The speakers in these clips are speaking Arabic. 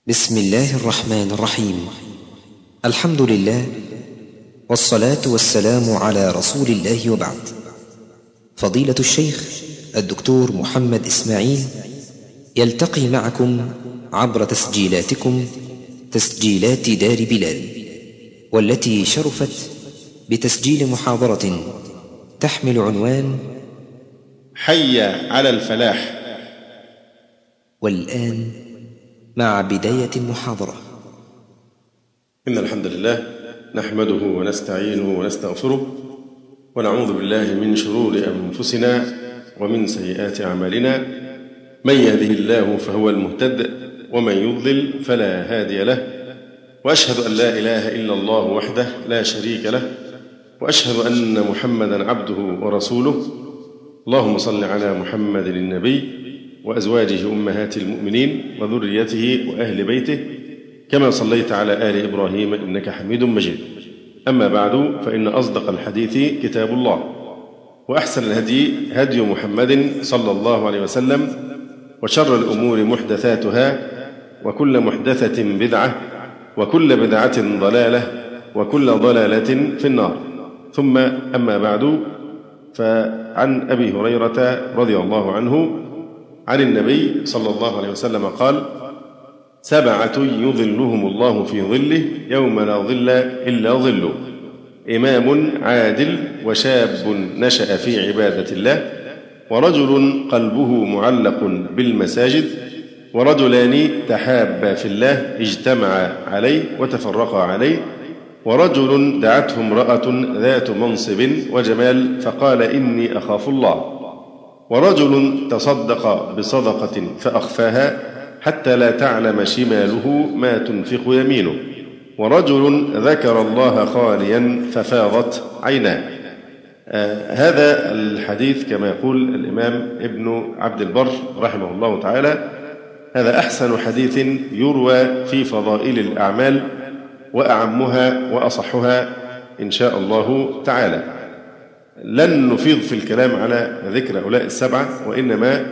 بسم الله الرحمن الرحيم. الحمد لله، والصلاة والسلام على رسول الله، وبعد. فضيلة الشيخ الدكتور محمد إسماعيل يلتقي معكم عبر تسجيلاتكم، تسجيلات دار بلال، والتي شرفت بتسجيل محاضرة تحمل عنوان حي على الفلاح. والآن مع بداية المحاضرة. إن الحمد لله نحمده ونستعينه ونستغفره، ونعوذ بالله من شرور أنفسنا ومن سيئات أعمالنا. من يهده الله فهو المهتد، ومن يضلل فلا هادي له. وأشهد أن لا إله إلا الله وحده لا شريك له، وأشهد أن محمدا عبده ورسوله. اللهم صل على محمد النبي وأزواجه أمهات المؤمنين وذريته وأهل بيته، كما صليت على آل إبراهيم إنك حميد مجيد. أما بعد، فإن أصدق الحديث كتاب الله، وأحسن الهدي هدي محمد صلى الله عليه وسلم، وشر الأمور محدثاتها، وكل محدثة بدعة، وكل بدعة ضلالة، وكل ضلالة في النار. ثم أما بعد، فعن أبي هريرة رضي الله عنه عن النبي صلى الله عليه وسلم قال: 7 يظلهم الله في ظله يوم لا ظل إلا ظله: إمام عادل، وشاب نشأ في عبادة الله، ورجل قلبه معلق بالمساجد، ورجلان تحابا في الله اجتمعا عليه وتفرقا عليه، ورجل دعته امرأة ذات منصب وجمال فقال: إني أخاف الله، ورجل تصدق بصدقة فأخفاها حتى لا تعلم شماله ما تنفق يمينه، ورجل ذكر الله خاليا ففاضت عيناه. هذا الحديث كما يقول الإمام ابن عبد البر رحمه الله تعالى، هذا أحسن حديث يروى في فضائل الأعمال، وأعمها وأصحها إن شاء الله تعالى. لن نفيض في الكلام على ذكر هؤلاء 7، وإنما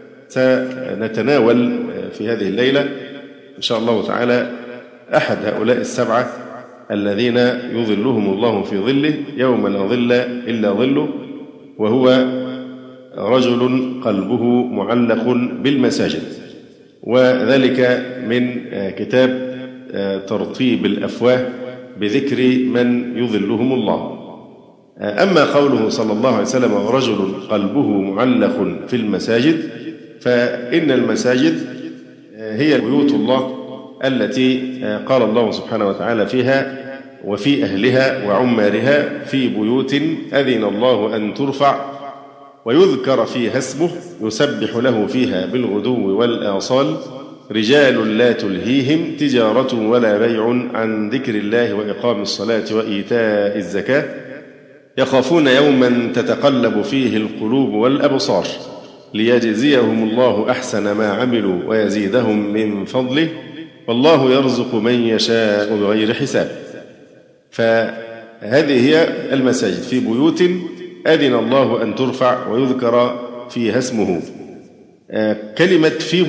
سنتناول في هذه الليلة إن شاء الله تعالى أحد هؤلاء 7 الذين يظلهم الله في ظله يوم لا ظل إلا ظله، وهو رجل قلبه معلق بالمساجد، وذلك من كتاب ترطيب الأفواه بذكر من يظلهم الله. أما قوله صلى الله عليه وسلم: ورجل قلبه معلق في المساجد، فإن المساجد هي بيوت الله التي قال الله سبحانه وتعالى فيها: وفي أهلها وعمارها في بيوت أذن الله أن ترفع ويذكر فيها اسمه يسبح له فيها بالغدو والآصال رجال لا تلهيهم تجارة ولا بيع عن ذكر الله وإقام الصلاة وإيتاء الزكاة يخافون يوما تتقلب فيه القلوب والأبصار ليجزيهم الله أحسن ما عملوا ويزيدهم من فضله والله يرزق من يشاء بغير حساب. فهذه هي المساجد، في بيوت أذن الله أن ترفع ويذكر فيها اسمه. كلمة في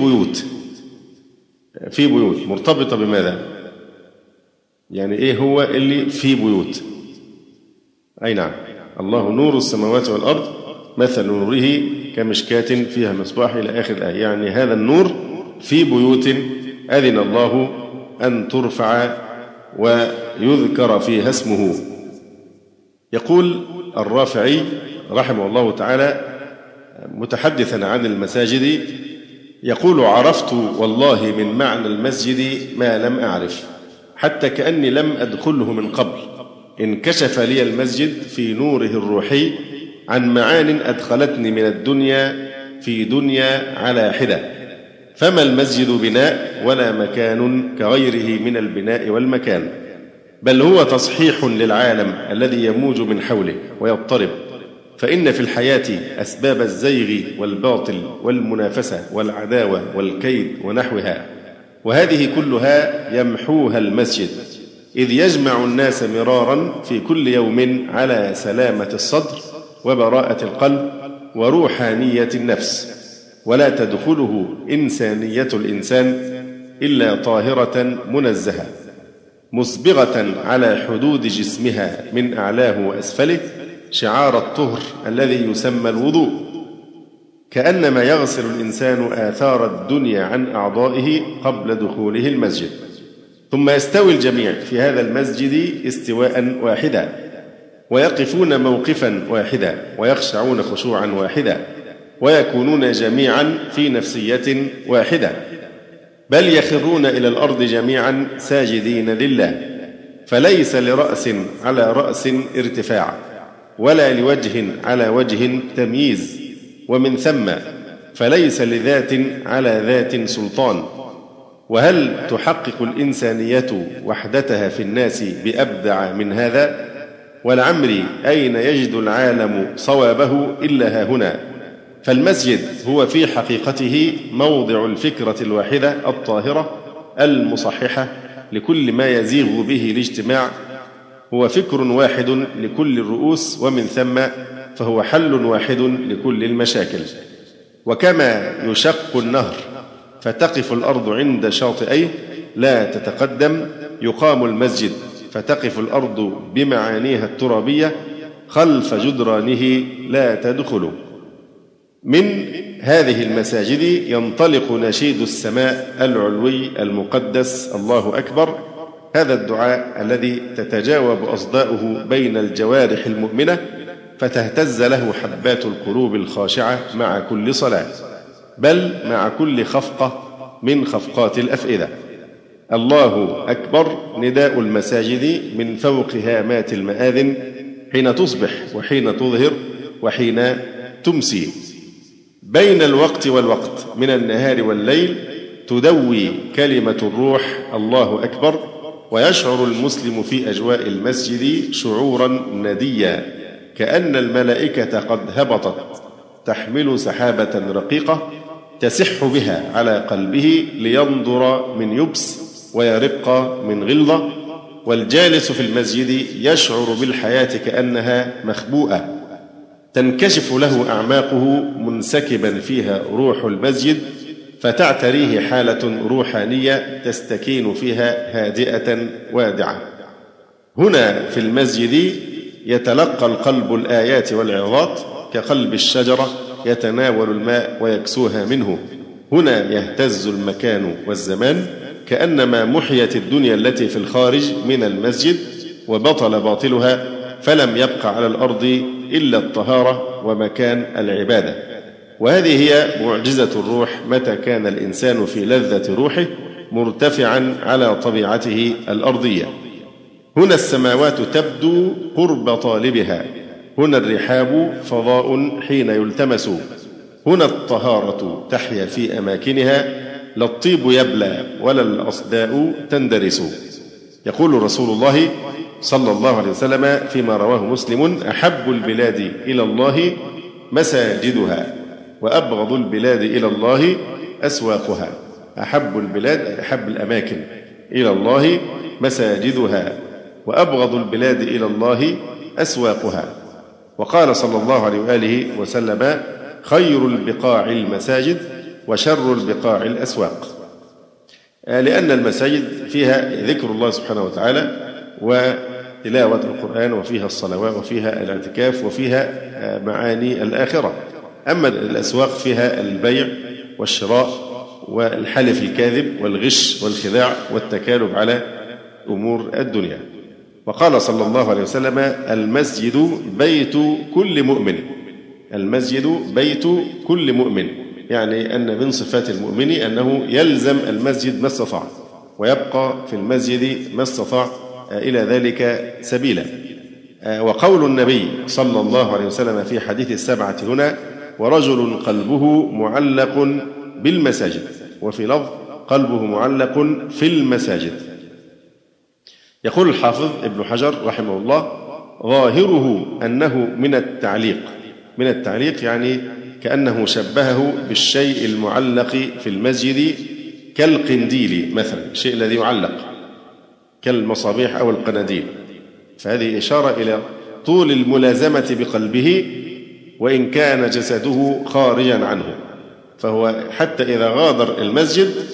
بيوت مرتبطة بماذا؟ يعني إيه هو اللي في بيوت؟ أي نعم، الله نور السماوات والأرض مثل نوره كمشكاة فيها مصباح إلى آخر الآية. يعني هذا النور في بيوت أذن الله أن ترفع ويذكر فيها اسمه. يقول الرافعي رحمه الله تعالى متحدثا عن المساجد، يقول: عرفت والله من معنى المسجد ما لم أعرف، حتى كأني لم أدخله من قبل. انكشف لي المسجد في نوره الروحي عن معان أدخلتني من الدنيا في دنيا على حدة. فما المسجد بناء ولا مكان كغيره من البناء والمكان، بل هو تصحيح للعالم الذي يموج من حوله ويضطرب. فإن في الحياة أسباب الزيغ والباطل والمنافسة والعداوة والكيد ونحوها، وهذه كلها يمحوها المسجد، إذ يجمع الناس مرارا في كل يوم على سلامة الصدر وبراءة القلب وروحانية النفس، ولا تدخله إنسانية الإنسان إلا طاهرة منزهة مسبغة على حدود جسمها من أعلاه وأسفله شعار الطهر الذي يسمى الوضوء، كأنما يغسل الإنسان آثار الدنيا عن أعضائه قبل دخوله المسجد. ثم يستوي الجميع في هذا المسجد استواء واحدا، ويقفون موقفا واحدا، ويخشعون خشوعا واحدا، ويكونون جميعا في نفسية واحدة، بل يخرون إلى الأرض جميعا ساجدين لله، فليس لرأس على رأس ارتفاع، ولا لوجه على وجه تمييز، ومن ثم فليس لذات على ذات سلطان. وهل تحقق الإنسانية وحدتها في الناس بأبدع من هذا؟ ولعمري أين يجد العالم صوابه إلا ها هنا. فالمسجد هو في حقيقته موضع الفكرة الواحدة الطاهرة المصححة لكل ما يزيغ به الاجتماع، هو فكر واحد لكل الرؤوس، ومن ثم فهو حل واحد لكل المشاكل. وكما يشق النهر فتقف الأرض عند شاطئيه لا تتقدم، يقام المسجد فتقف الأرض بمعانيها الترابية خلف جدرانه لا تدخل. من هذه المساجد ينطلق نشيد السماء العلوي المقدس الله أكبر، هذا الدعاء الذي تتجاوب أصداؤه بين الجوارح المؤمنة فتهتز له حبات القلوب الخاشعة مع كل صلاة، بل مع كل خفقة من خفقات الأفئدة. الله أكبر نداء المساجد من فوق هامات المآذن حين تصبح وحين تظهر وحين تمسي. بين الوقت والوقت من النهار والليل تدوي كلمة الروح الله أكبر، ويشعر المسلم في أجواء المسجد شعورا نديا كأن الملائكة قد هبطت تحمل سحابة رقيقة تسح بها على قلبه لينظر من يبس ويرق من غلظة، والجالس في المسجد يشعر بالحياة كأنها مخبوءة تنكشف له أعماقه منسكبا فيها روح المسجد، فتعتريه حالة روحانية تستكين فيها هادئة وادعة. هنا في المسجد يتلقى القلب الآيات والعظات كقلب الشجرة يتناول الماء ويكسوها منه. هنا يهتز المكان والزمان كأنما محيت الدنيا التي في الخارج من المسجد وبطل باطلها، فلم يبق على الأرض إلا الطهارة ومكان العبادة. وهذه هي معجزة الروح متى كان الإنسان في لذة روحه مرتفعا على طبيعته الأرضية. هنا السماوات تبدو قرب طالبها، هنا الرحاب فضاء حين يلتمس، هنا الطهارة تحيا في أماكنها، لا الطيب يبلى ولا الأصداء تندرس. يقول رسول الله صلى الله عليه وسلم فيما رواه مسلم: أحب البلاد إلى الله مساجدها، وأبغض البلاد إلى الله أسواقها. أحب البلاد أي أحب الأماكن إلى الله مساجدها، وأبغض البلاد إلى الله أسواقها. وقال صلى الله عليه وآله وسلم: خير البقاع المساجد وشر البقاع الأسواق. لأن المساجد فيها ذكر الله سبحانه وتعالى وتلاوة القرآن، وفيها الصلوات، وفيها الاعتكاف، وفيها معاني الآخرة. أما الأسواق فيها البيع والشراء والحلف الكاذب والغش والخداع والتكالب على أمور الدنيا. وقال صلى الله عليه وسلم: المسجد بيت كل مؤمن. المسجد بيت كل مؤمن، يعني أن من صفات المؤمن أنه يلزم المسجد ما استطاع، ويبقى في المسجد ما استطاع إلى ذلك سبيلا. وقول النبي صلى الله عليه وسلم في حديث السبعة هنا: ورجل قلبه معلق بالمساجد، وفي لفظ قلبه معلق في المساجد. يقول الحافظ ابن حجر رحمه الله: ظاهره أنه من التعليق. من التعليق يعني كأنه شبهه بالشيء المعلق في المسجد كالقنديل مثلا، الشيء الذي يعلق كالمصابيح أو القناديل. فهذه إشارة إلى طول الملازمة بقلبه وإن كان جسده خارجا عنه، فهو حتى إذا غادر المسجد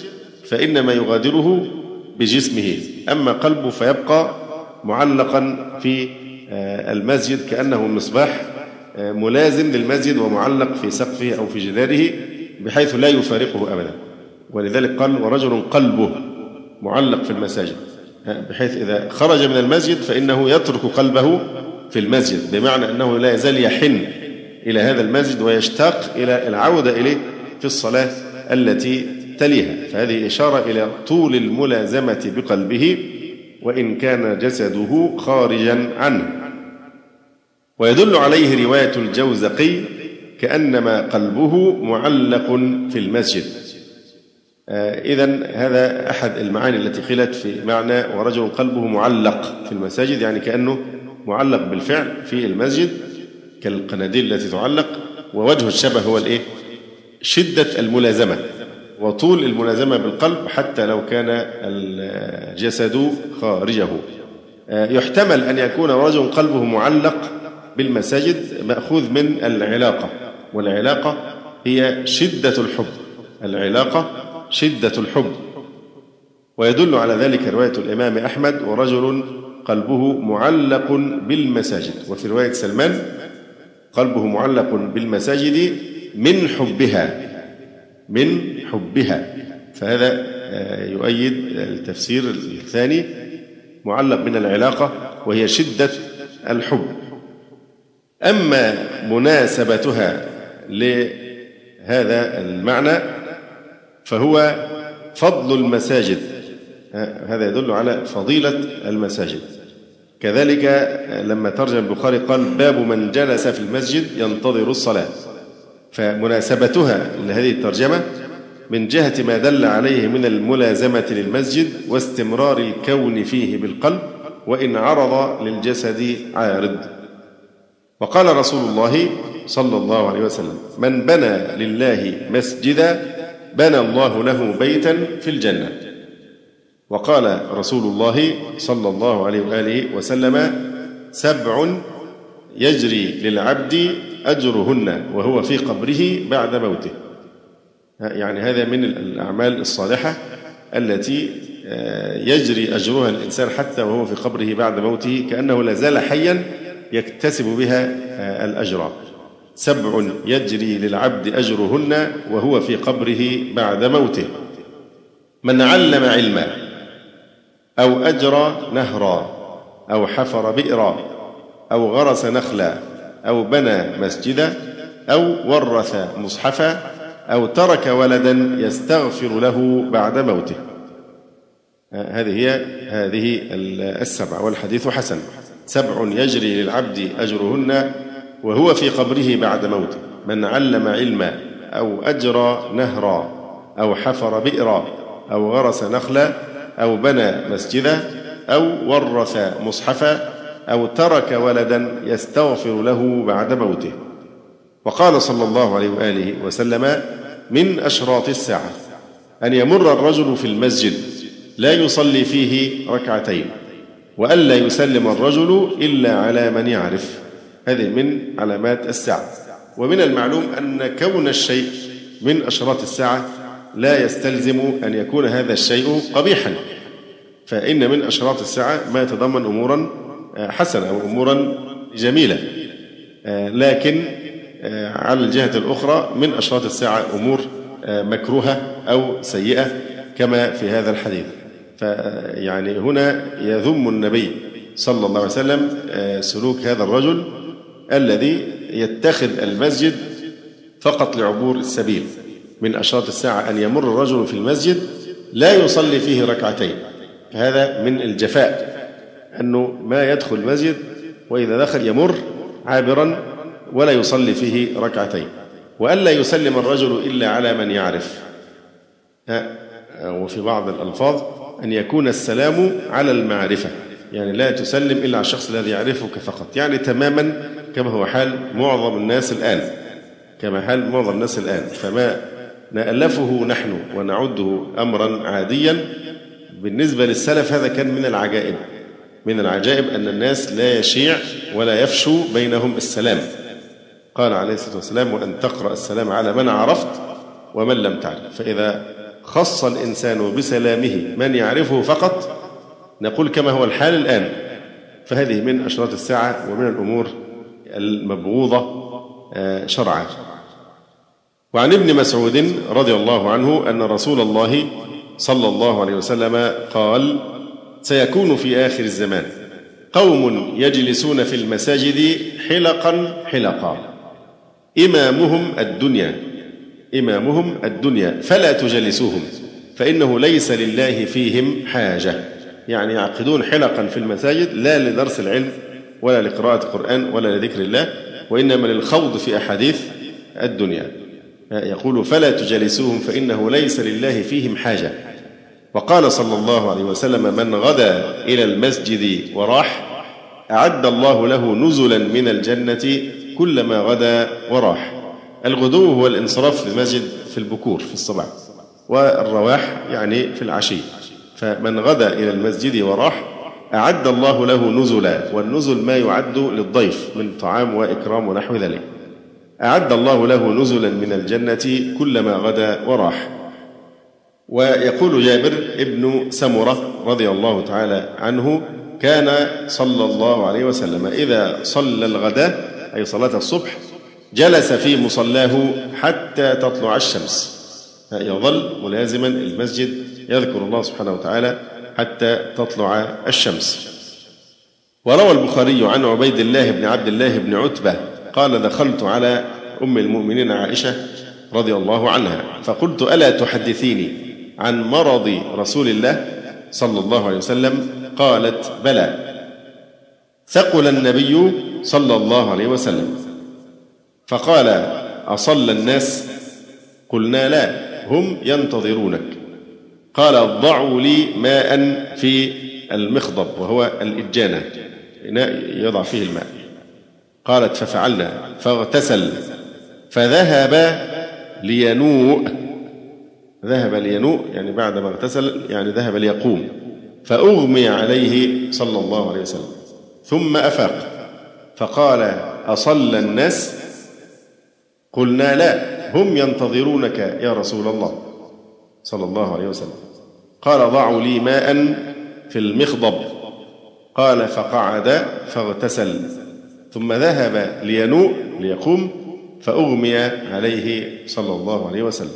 فإنما يغادره بجسمه، أما قلبه فيبقى معلقا في المسجد كأنه مصباح ملازم للمسجد ومعلق في سقفه أو في جداره بحيث لا يفارقه أبدا. ولذلك قال ورجل قلبه معلق في المساجد، بحيث إذا خرج من المسجد فإنه يترك قلبه في المسجد، بمعنى أنه لا يزال يحن إلى هذا المسجد ويشتاق إلى العودة إليه في الصلاة التي تليها. فهذه إشارة إلى طول الملازمة بقلبه وإن كان جسده خارجا عنه. ويدل عليه رواية الجوزقي كأنما قلبه معلق في المسجد. إذن هذا أحد المعاني التي قيلت في معنى ورجل قلبه معلق في المساجد، يعني كأنه معلق بالفعل في المسجد كالقناديل التي تعلق. ووجه الشبه هو شدة الملازمة وطول الملازمة بالقلب حتى لو كان الجسد خارجه. يحتمل أن يكون رجل قلبه معلق بالمساجد مأخوذ من العلاقة، والعلاقة هي شدة الحب، العلاقة شدة الحب. ويدل على ذلك رواية الإمام أحمد ورجل قلبه معلق بالمساجد. وفي رواية سلمان قلبه معلق بالمساجد من حبها، من حبها. فهذا يؤيد التفسير الثاني، معلق من العلاقة وهي شدة الحب. أما مناسبتها لهذا المعنى فهو فضل المساجد، هذا يدل على فضيلة المساجد. كذلك لما ترجم البخاري قال باب من جلس في المسجد ينتظر الصلاة، فمناسبتها لهذه الترجمة من جهة ما دل عليه من الملازمة للمسجد واستمرار الكون فيه بالقلب وإن عرض للجسد عارض. وقال رسول الله صلى الله عليه وسلم من بنى لله مسجدا بنى الله له بيتا في الجنة. وقال رسول الله صلى الله عليه وآله وسلم 7 يجري للعبد أجرهن وهو في قبره بعد موته. يعني هذا من الأعمال الصالحة التي يجري أجرها الإنسان حتى وهو في قبره بعد موته كأنه لا زال حيا يكتسب بها الأجر. 7 يجري للعبد أجرهن وهو في قبره بعد موته. من علم علما أو أجرى نهرا أو حفر بئرا أو غرس نخلا أو بنى مسجدا أو ورث مصحفا أو ترك ولدا يستغفر له بعد موته. هذه 7 والحديث حسن. 7 يجري للعبد أجرهن وهو في قبره بعد موته. من علم علما أو أجرى نهرا أو حفر بئرا أو غرس نخلا أو بنى مسجدا أو ورث مصحفا أو ترك ولدا يستغفر له بعد موته. وقال صلى الله عليه وآله وسلم من أشراط الساعة أن يمر الرجل في المسجد لا يصلي فيه ركعتين وألا يسلم الرجل إلا على من يعرف. هذه من علامات الساعة. ومن المعلوم أن كون الشيء من أشراط الساعة لا يستلزم أن يكون هذا الشيء قبيحا، فإن من أشراط الساعة ما يتضمن أمورا حسنة أو أمورا جميلة، لكن على الجهة الأخرى من أشراط الساعة أمور مكروهة أو سيئة كما في هذا الحديث. فيعني هنا يذم النبي صلى الله عليه وسلم سلوك هذا الرجل الذي يتخذ المسجد فقط لعبور السبيل. من أشراط الساعة أن يمر الرجل في المسجد لا يصلي فيه ركعتين، فهذا من الجفاء، أنه ما يدخل المسجد وإذا دخل يمر عابرا ولا يصلي فيه ركعتين. وألا يسلم الرجل إلا على من يعرف. وفي بعض الألفاظ أن يكون السلام على المعرفة، يعني لا تسلم إلا على الشخص الذي يعرفك فقط، يعني تماما كما هو حال معظم الناس الآن. فما نألفه نحن ونعده أمرا عاديا بالنسبة للسلف هذا كان من العجائب أن الناس لا يشيع ولا يفشو بينهم السلام. قال عليه الصلاة والسلام وأن تقرأ السلام على من عرفت ومن لم تعرف. فإذا خص الإنسان بسلامه من يعرفه فقط، نقول كما هو الحال الآن، فهذه من أشراط الساعة ومن الأمور المبغوضة شرعا. وعن ابن مسعود رضي الله عنه أن رسول الله صلى الله عليه وسلم قال: سيكون في آخر الزمان قوم يجلسون في المساجد حلقا حلقا إمامهم الدنيا فلا تجلسوهم فإنه ليس لله فيهم حاجة. يعني يعقدون حلقا في المساجد لا لدرس العلم ولا لقراءة القرآن ولا لذكر الله، وإنما للخوض في أحاديث الدنيا. يقول: فلا تجلسوهم فإنه ليس لله فيهم حاجة. وقال صلى الله عليه وسلم: من غدا إلى المسجد وراح أعد الله له نزلا من الجنة كلما غدا وراح. الغدو هو الانصراف للمسجد في البكور في الصباح، والرواح يعني في العشي. فمن غدا إلى المسجد وراح أعد الله له نزلا، والنزل ما يعد للضيف من طعام وإكرام ونحو ذلك. أعد الله له نزلا من الجنة كلما غدا وراح. ويقول جابر ابن سمرة رضي الله تعالى عنه: كان صلى الله عليه وسلم إذا صلى الغداء أي صلاة الصبح جلس في مصلاه حتى تطلع الشمس، يظل ملازما المسجد يذكر الله سبحانه وتعالى حتى تطلع الشمس. وروى البخاري عن عبيد الله بن عبد الله بن عتبة قال: دخلت على أم المؤمنين عائشة رضي الله عنها فقلت: ألا تحدثيني عن مرض رسول الله صلى الله عليه وسلم؟ قالت: بلى. ثقل النبي صلى الله عليه وسلم فقال: أصلى الناس؟ قلنا: لا، هم ينتظرونك. قال: ضعوا لي ماء في المخضب، وهو الإجانة، إناء يضع فيه الماء. قالت: ففعلنا فاغتسل فذهب لينوء. ذهب لينوء يعني بعد ما اغتسل، يعني ذهب ليقوم، فأغمي عليه صلى الله عليه وسلم ثم أفاق فقال: أصلى الناس؟ قلنا: لا، هم ينتظرونك يا رسول الله صلى الله عليه وسلم. قال: ضعوا لي ماء في المخضب. قال: فقعد فاغتسل ثم ذهب لينوء ليقوم فأغمي عليه صلى الله عليه وسلم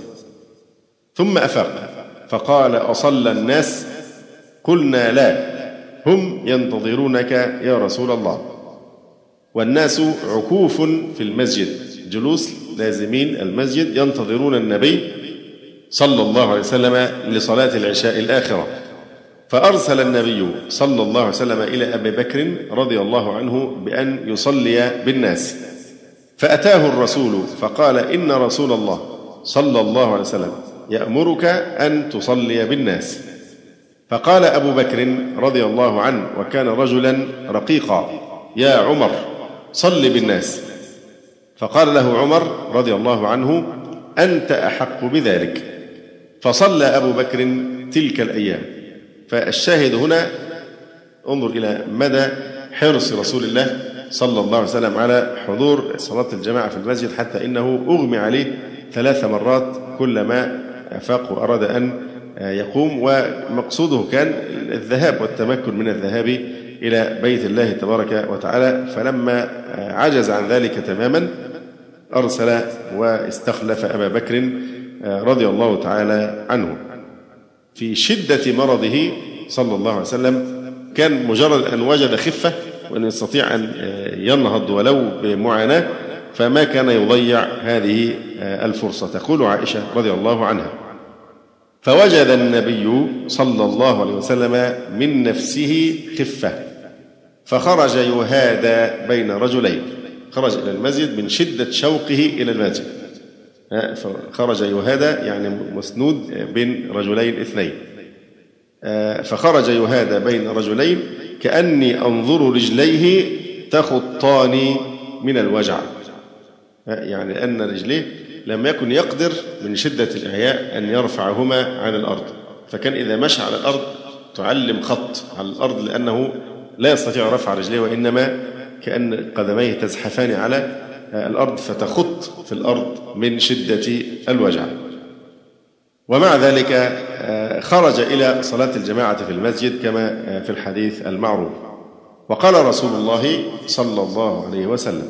ثم أفاق فقال: أصلى الناس؟ قلنا: لا، هم ينتظرونك يا رسول الله. والناس عكوف في المسجد، جلوس لازمين المسجد ينتظرون النبي صلى الله عليه وسلم لصلاة العشاء الآخرة. فأرسل النبي صلى الله عليه وسلم إلى أبي بكر رضي الله عنه بأن يصلي بالناس، فأتاه الرسول فقال: إن رسول الله صلى الله عليه وسلم يأمرك أن تصلي بالناس. فقال أبو بكر رضي الله عنه وكان رجلا رقيقا: يا عمر صل بالناس. فقال له عمر رضي الله عنه: أنت أحق بذلك. فصلى أبو بكر تلك الأيام. فالشاهد هنا انظر إلى مدى حرص رسول الله صلى الله عليه وسلم على حضور صلاة الجماعة في المسجد، حتى إنه أغمي عليه 3 مرات كلما أفاق وأراد أن يقوم. ومقصوده كان الذهاب والتمكن من الذهاب إلى بيت الله تبارك وتعالى، فلما عجز عن ذلك تماما أرسل واستخلف أبا بكر رضي الله تعالى عنه. في شدة مرضه صلى الله عليه وسلم كان مجرد أن وجد خفة وأن يستطيع أن ينهض ولو بمعاناة فما كان يضيع هذه الفرصة. تقول عائشة رضي الله عنها: فوجد النبي صلى الله عليه وسلم من نفسه خفة فخرج يهادى بين رجلين. خرج إلى المسجد من شدة شوقه إلى المسجد، فخرج يهادى يعني مسنود بين رجلين 2. فخرج يهادى بين رجلين كأني أنظر رجليه تخطان من الوجع، يعني أن رجليه لم يكن يقدر من شدة الإعياء أن يرفعهما عن الأرض، فكان إذا مشى على الأرض تعلم خط على الأرض لأنه لا يستطيع رفع رجليه، وإنما كأن قدميه تزحفان على الأرض فتخط في الأرض من شدة الوجع. ومع ذلك خرج إلى صلاة الجماعة في المسجد كما في الحديث المعروف. وقال رسول الله صلى الله عليه وسلم: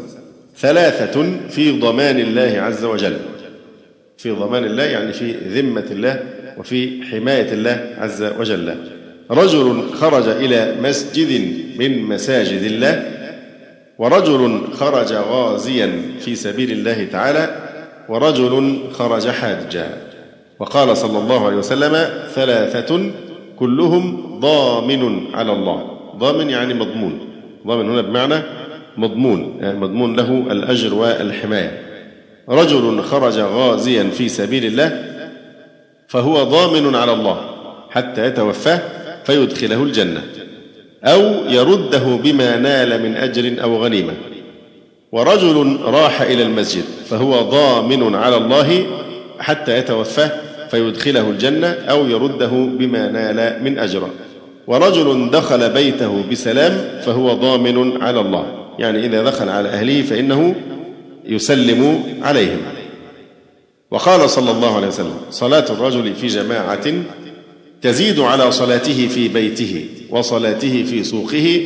3 في ضمان الله عز وجل. في ضمان الله يعني في ذمة الله وفي حماية الله عز وجل. رجل خرج إلى مسجد من مساجد الله، ورجل خرج غازيا في سبيل الله تعالى، ورجل خرج حاجا. وقال صلى الله عليه وسلم: 3 كلهم ضامن على الله. ضامن يعني مضمون. ضامن هنا بمعنى مضمون، يعني مضمون له الأجر والحماية. رجل خرج غازيا في سبيل الله فهو ضامن على الله حتى يتوفاه فيدخله الجنة أو يرده بما نال من أجر أو غنيمة. ورجل راح إلى المسجد فهو ضامن على الله حتى يتوفاه فيدخله الجنة أو يرده بما نال من أجر. ورجل دخل بيته بسلام فهو ضامن على الله، يعني إذا دخل على أهله فإنه يسلم عليهم. وقال صلى الله عليه وسلم: صلاة الرجل في جماعة تزيد على صلاته في بيته وصلاته في سوقه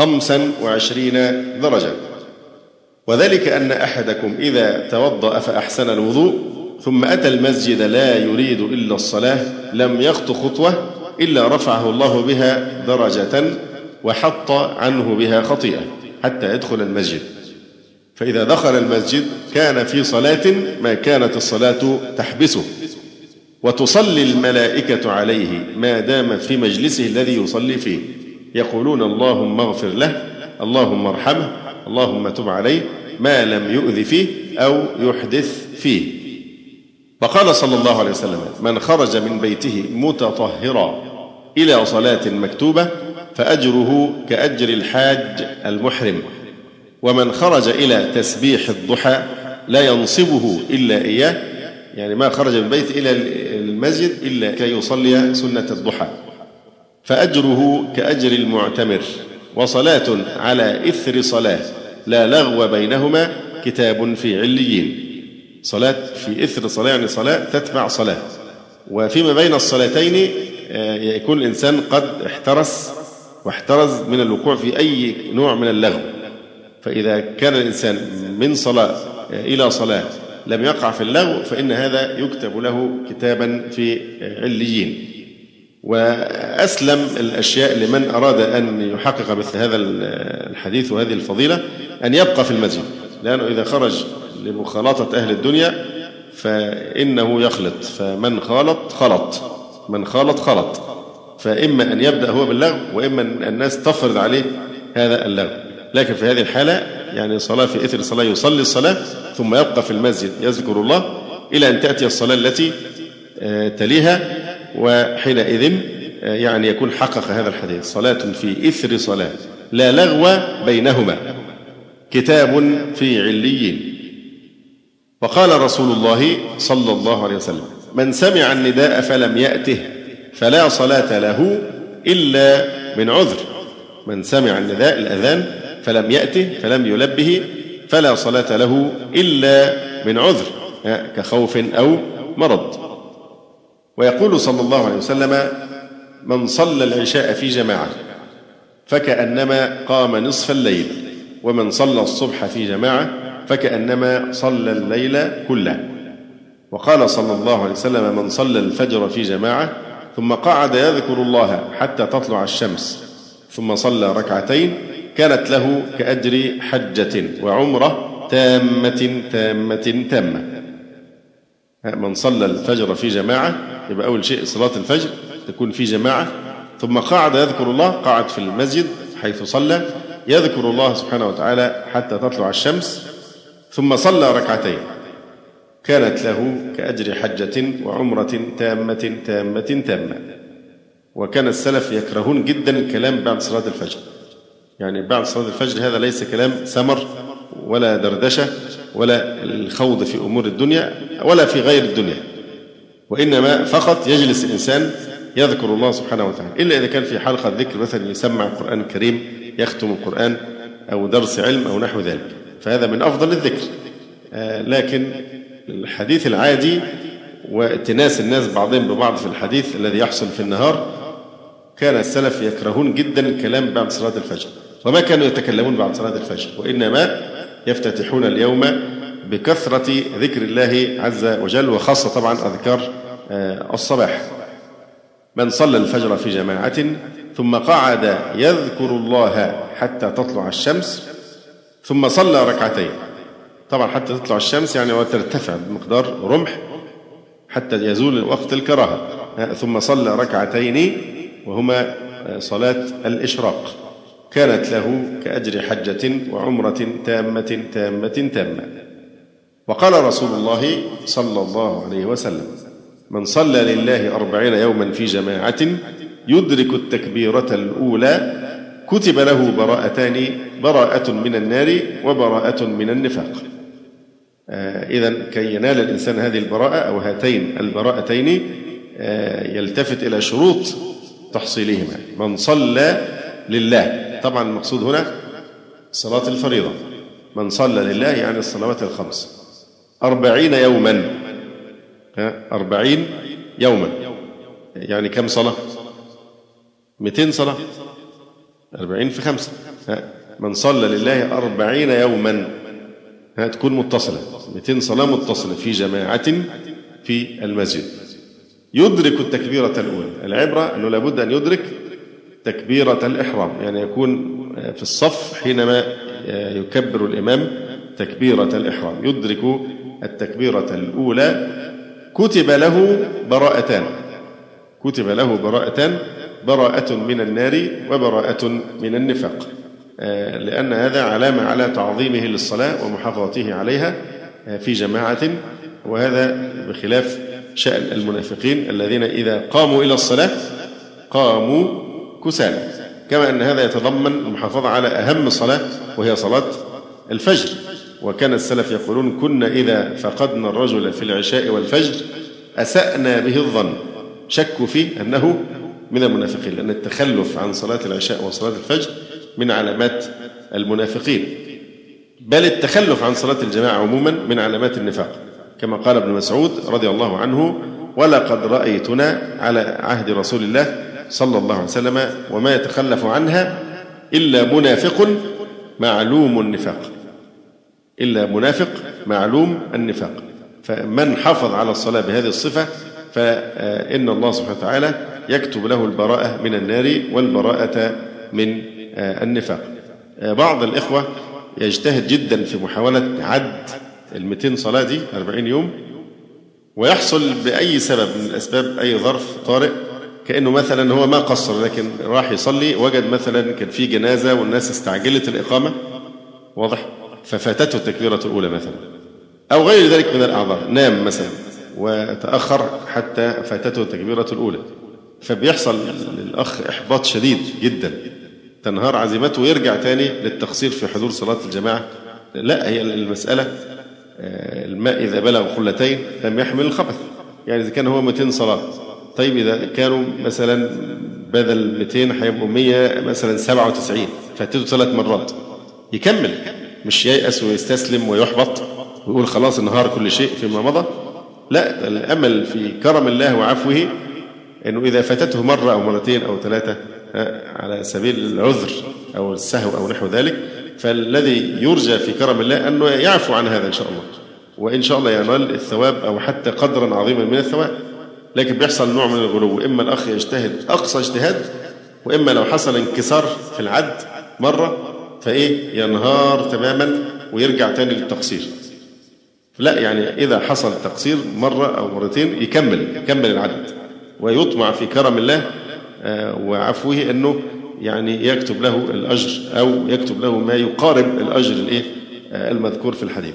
25 درجة. وذلك أن أحدكم إذا توضأ فأحسن الوضوء ثم أتى المسجد لا يريد إلا الصلاة لم يخط خطوة إلا رفعه الله بها درجة وحط عنه بها خطيئة حتى يدخل المسجد. فإذا دخل المسجد كان في صلاة ما كانت الصلاة تحبسه، وتصلي الملائكة عليه ما دام في مجلسه الذي يصلي فيه، يقولون: اللهم اغفر له، اللهم ارحمه، اللهم تب عليه، ما لم يؤذ فيه أو يحدث فيه. وقال صلى الله عليه وسلم: من خرج من بيته متطهرا إلى صلاة مكتوبة فأجره كأجر الحاج المحرم. ومن خرج إلى تسبيح الضحى لا ينصبه إلا إياه، يعني ما خرج من بيت إلى المسجد إلا كي يصلي سنة الضحى، فأجره كأجر المعتمر. وصلاة على إثر صلاة لا لغو بينهما كتاب في عليين. صلاة في إثر صلاة يعني صلاة تتبع صلاة، وفيما بين الصلاتين يكون الإنسان قد احترز من الوقوع في أي نوع من اللغو. فإذا كان الإنسان من صلاة إلى صلاة لم يقع في اللغو فإن هذا يكتب له كتابا في عليين. وأسلم الأشياء لمن أراد أن يحقق مثل هذا الحديث وهذه الفضيلة أن يبقى في المسجد، لأنه إذا خرج لمخالطة أهل الدنيا فإنه يخلط، فمن خالط خلط، من خالط خلط، فإما أن يبدأ هو باللغو وإما أن الناس تفرض عليه هذا اللغو. لكن في هذه الحالة يعني صلاة في إثر الصلاة، يصلي الصلاة ثم يبقى في المسجد يذكر الله إلى أن تأتي الصلاة التي تليها، وحينئذ يعني يكون حقق هذا الحديث: صلاة في إثر صلاة لا لغو بينهما كتاب في عليين. وقال رسول الله صلى الله عليه وسلم: من سمع النداء فلم يأته فلا صلاة له إلا من عذر. من سمع النداء الأذان فلم يأته فلم يلبه فلا صلاة له إلا من عذر كخوف أو مرض. ويقول صلى الله عليه وسلم: من صلى العشاء في جماعة فكأنما قام نصف الليل، ومن صلى الصبح في جماعة فكأنما صلى الليل كله. وقال صلى الله عليه وسلم: من صلى الفجر في جماعة ثم قعد يذكر الله حتى تطلع الشمس ثم صلى ركعتين كانت له كأجر حجة وعمرة تامة تامة تامة. من صلى الفجر في جماعة، يبقى أول شيء صلاة الفجر تكون في جماعة، ثم قعد يذكر الله، قعد في المسجد حيث صلى يذكر الله سبحانه وتعالى حتى تطلع الشمس، ثم صلى ركعتين كانت له كأجر حجة وعمرة تامة تامة تامة. وكان السلف يكرهون جدا الكلام بعد صلاة الفجر، يعني بعد صلاة الفجر هذا ليس كلام سمر ولا دردشة ولا الخوض في أمور الدنيا ولا في غير الدنيا، وإنما فقط يجلس الإنسان يذكر الله سبحانه وتعالى، إلا إذا كان في حلقة ذكر مثلا يسمع القرآن الكريم، يختم القرآن أو درس علم أو نحو ذلك، فهذا من أفضل الذكر. لكن الحديث العادي واتناس الناس بعضهم ببعض في الحديث الذي يحصل في النهار، كان السلف يكرهون جدا الكلام بعد صلاة الفجر، وما كانوا يتكلمون بعد صلاة الفجر، وإنما يفتتحون اليوم بكثرة ذكر الله عز وجل، وخاصة طبعا أذكار الصباح. من صلى الفجر في جماعة ثم قعد يذكر الله حتى تطلع الشمس ثم صلى ركعتين. طبعا حتى تطلع الشمس يعني وترتفع بمقدار رمح حتى يزول وقت الكراهة، ثم صلى ركعتين وهما صلاة الإشراق، كانت له كأجر حجة وعمرة تامة تامة تامة. وقال رسول الله صلى الله عليه وسلم: من صلى لله 40 يوما في جماعة يدرك التكبيرة الأولى كتب له براءتان، براءة من النار وبراءة من النفاق. إذن كي ينال الإنسان هذه البراءة أو هاتين البراءتين يلتفت إلى شروط تحصيلهما. من صلى لله، طبعا المقصود هنا صلاة الفريضة، من صلى لله يعني الصلوات الخمس 40 يوما، 40 يوما يعني كم صلاة؟ 200 صلاة، 40 في 5. من صلى لله 40 يوما تكون متصلة، 200 صلاة متصلة في جماعة في المسجد، يدرك التكبيرة الأولى. العبرة أنه لابد أن يدرك تكبيرة الإحرام، يعني يكون في الصف حينما يكبر الإمام تكبيرة الإحرام، يدرك التكبيرة الأولى كتب له براءتان، كتب له براءتان، براءة من النار وبراءة من النفاق، لأن هذا علامة على تعظيمه للصلاة ومحافظته عليها في جماعة، وهذا بخلاف شأن المنافقين الذين إذا قاموا إلى الصلاة قاموا كسالى. كما أن هذا يتضمن المحافظة على أهم صلاة وهي صلاة الفجر. وكان السلف يقولون: كنا إذا فقدنا الرجل في العشاء والفجر أسأنا به الظن، شكوا فيه أنه من المنافقين، لأن التخلف عن صلاة العشاء وصلاة الفجر من علامات المنافقين، بل التخلف عن صلاة الجماعة عموما من علامات النفاق، كما قال ابن مسعود رضي الله عنه: ولقد رأيتنا على عهد رسول الله صلى الله عليه وسلم وما يتخلف عنها إلا منافق معلوم النفاق، إلا منافق معلوم النفاق. فمن حافظ على الصلاة بهذه الصفة فإن الله سبحانه وتعالى يكتب له البراءة من النار والبراءة من النفاق. بعض الإخوة يجتهد جدا في محاولة عد 200 صلاة دي 40 يوم، ويحصل بأي سبب من الأسباب أي ظرف طارئ، كأنه مثلا هو ما قصر لكن راح يصلي وجد مثلا كان في جنازة والناس استعجلت الإقامة، واضح، ففاتته التكبيرة الأولى مثلا، أو غير ذلك من الأعذار، نام مثلا وتأخر حتى فاتته التكبيرة الأولى، فبيحصل للأخ إحباط شديد جدا، تنهار عزيمته ويرجع تاني للتقصير في حضور صلاة الجماعة. لا، هي المسألة الماء إذا بلغ قلتين لم يحمل الخبث، يعني إذا كان هو 200 صلاة، طيب إذا كانوا مثلا بدل 200 هيبقوا 100 مثلا 97، فاتته 3 مرات، يكمل، مش ييأس ويستسلم ويحبط ويقول خلاص انهار كل شيء فيما مضى. لا، الأمل في كرم الله وعفوه أنه إذا فاتته مرة أو مرتين أو 3 على سبيل العذر أو السهو أو نحو ذلك، فالذي يرجى في كرم الله أنه يعفو عن هذا إن شاء الله، وإن شاء الله ينال الثواب أو حتى قدرا عظيما من الثواب. لكن بيحصل نوع من الغلو، إما الأخ يجتهد أقصى اجتهاد، وإما لو حصل انكسار في العد مرة ينهار تماما ويرجع تاني للتقصير. لا، يعني إذا حصل تقصير مرة أو مرتين يكمل العدد، ويطمع في كرم الله وعفوه أنه يعني يكتب له الأجر أو يكتب له ما يقارب الأجر المذكور في الحديث.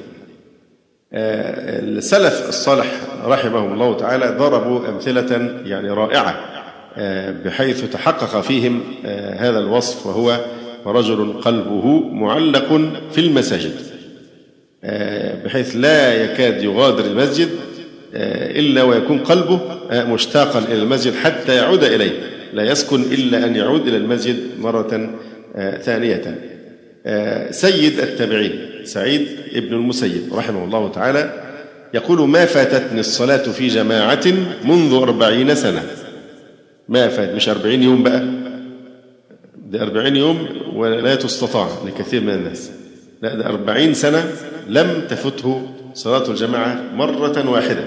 السلف الصالح رحمهم الله تعالى ضربوا أمثلة يعني رائعة بحيث تحقق فيهم هذا الوصف، وهو رجل قلبه معلق في المساجد، بحيث لا يكاد يغادر المسجد إلا ويكون قلبه مشتاقا إلى المسجد حتى يعود إليه، لا يسكن إلا أن يعود إلى المسجد مرة ثانية. سيد التابعين سعيد ابن المسيب رحمه الله تعالى يقول: ما فاتتني الصلاة في جماعة منذ 40 سنة. ما فات، مش 40 يوم بقى، ده 40 يوم ولا تستطاع لكثير من الناس، لا ده 40 سنة لم تفته صلاة الجماعة مرة واحدة.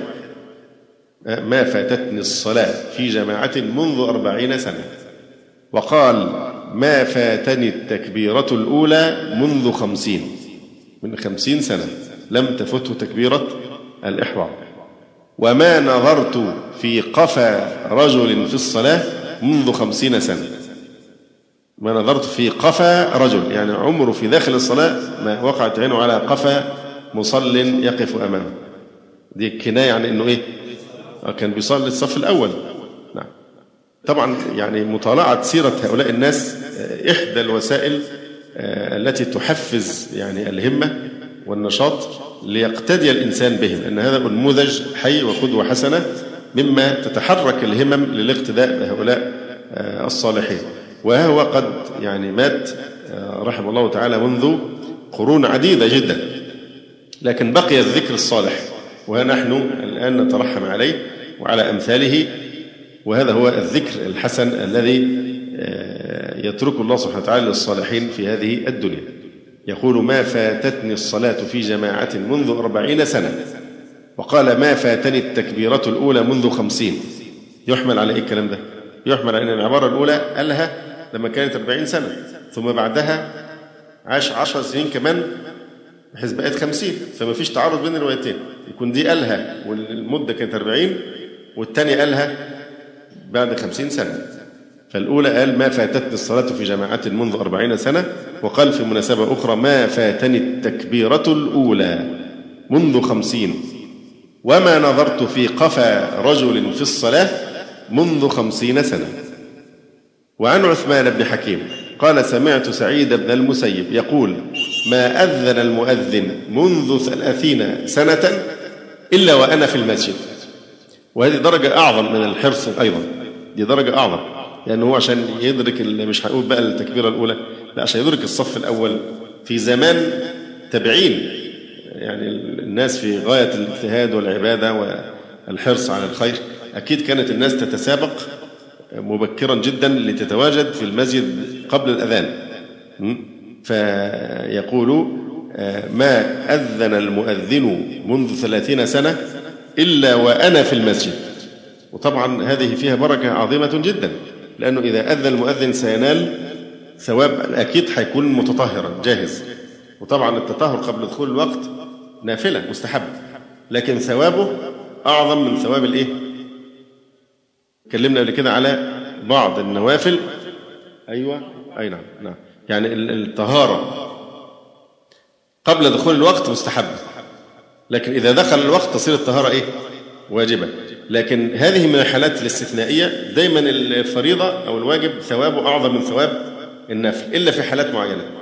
ما فاتتني الصلاة في جماعة منذ 40 سنة. وقال: ما فاتني التكبيرة الأولى منذ 50، من 50 سنة لم تفته تكبيرة الإحرام. وما نظرت في قفا رجل في الصلاة منذ 50 سنة. ما نظرت في قفا رجل، يعني عمره في داخل الصلاة ما وقعت عينه على قفا مصل يقف أمامه. دي كناية عن أنه إيه؟ كان بيصلي الصف الأول. نعم. طبعا يعني مطالعة سيرة هؤلاء الناس إحدى الوسائل التي تحفز يعني الهمة والنشاط ليقتدي الإنسان بهم، أن هذا نموذج حي وقدوة حسنة مما تتحرك الهمم للاقتداء بهؤلاء الصالحين. وهو قد يعني مات رحمه الله تعالى منذ قرون عديدة جدا، لكن بقي الذكر الصالح، ونحن الآن نترحم عليه وعلى أمثاله. وهذا هو الذكر الحسن الذي يترك الله سبحانه وتعالى للصالحين في هذه الدنيا. يقول: ما فاتتني الصلاة في جماعة منذ 40 سنة. وقال: ما فاتني التكبيرة الأولى منذ 50. يحمل على إيه الكلام ده؟ يحمل على أن العبارة الأولى قالها لما كانت 40 سنة، ثم بعدها عاش 10 سنين كمان بحيث بقت 50، فما فيش تعارض بين الروايتين. يكون دي قالها والمدة كانت 40، والثاني قالها بعد 50 سنة. فالأولى قال: ما فاتتني الصلاة في جماعة منذ 40 سنة. وقال في مناسبة أخرى: ما فاتني التكبيرة الأولى منذ 50. وما نظرت في قفا رجل في الصلاة منذ 50 سنة. وعن عثمان بن حكيم قال: سمعت سعيد بن المسيب يقول: ما أذن المؤذن منذ 30 سنة إلا وأنا في المسجد. وهذه درجة أعظم من الحرص أيضا، دي درجة أعظم، لأنه هو عشان يدرك، مش هقول بقى التكبيرة الأولى، لا، عشان يدرك الصف الأول في زمان تبعين، يعني الناس في غاية الاجتهاد والعبادة والحرص على الخير. أكيد كانت الناس تتسابق مبكرا جدا لتتواجد في المسجد قبل الأذان. فيقول: ما أذن المؤذن منذ 30 سنة إلا وأنا في المسجد. وطبعا هذه فيها بركة عظيمة جدا، لأنه إذا أذن المؤذن سينال ثواب، أكيد حيكون متطهرا جاهز. وطبعا التطهر قبل دخول الوقت نافلة مستحب، لكن ثوابه أعظم من ثواب الإيه؟ تكلمنا قبل كده على بعض النوافل. أيوة، أي نعم. يعني الطهارة قبل دخول الوقت مستحب، لكن إذا دخل الوقت تصير الطهارة إيه؟ واجبة. لكن هذه من الحالات الاستثنائية، دايما الفريضة أو الواجب ثوابه أعظم من ثواب النافل، إلا في حالات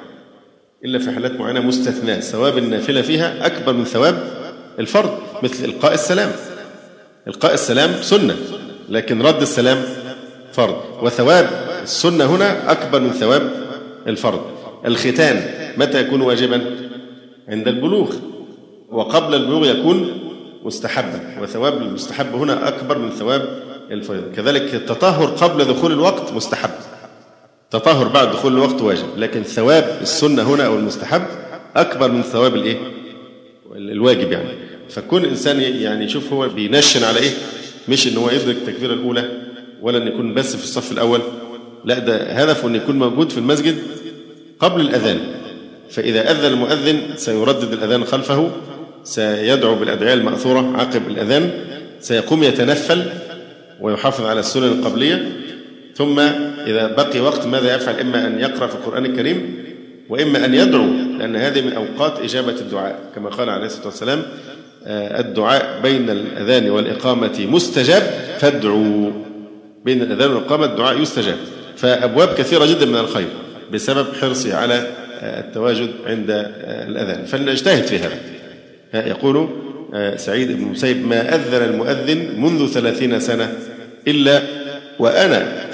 معينة مستثناة ثواب النافلة فيها أكبر من ثواب الفرض، مثل إلقاء السلام. إلقاء السلام سنة، لكن رد السلام فرض، وثواب السنة هنا أكبر من ثواب الفرض. الختان متى يكون واجبا؟ عند البلوغ، وقبل البلوغ يكون مستحبا، وثواب المستحب هنا أكبر من ثواب الفريضة. كذلك التطهر قبل دخول الوقت مستحب، التطهر بعد دخول الوقت واجب، لكن ثواب السنة هنا أو المستحب أكبر من ثواب الإيه؟ الواجب. يعني فكون الإنسان يعني يشوف هو بينشن على إيه، مش إن هو يدرك التكبيرة الأولى ولا إن يكون بس في الصف الأول، لا، ده هدفه إن يكون موجود في المسجد قبل الأذان. فإذا أذن المؤذن سيردد الأذان خلفه، سيدعو بالأدعية المأثورة عقب الأذان، سيقوم يتنفل ويحافظ على السنن القبلية. ثم إذا بقي وقت ماذا يفعل؟ إما أن يقرأ في القرآن الكريم، وإما أن يدعو، لأن هذه من أوقات إجابة الدعاء، كما قال عليه الصلاة والسلام: الدعاء بين الأذان والإقامة مستجاب فادعوا. بين الأذان والإقامة الدعاء يستجاب. فأبواب كثيرة جدا من الخير بسبب حرصه على التواجد عند الأذان، فلنجتهد في هذا. يقول سعيد بن المسيب: ما أذن المؤذن منذ 30 سنة إلا وأنا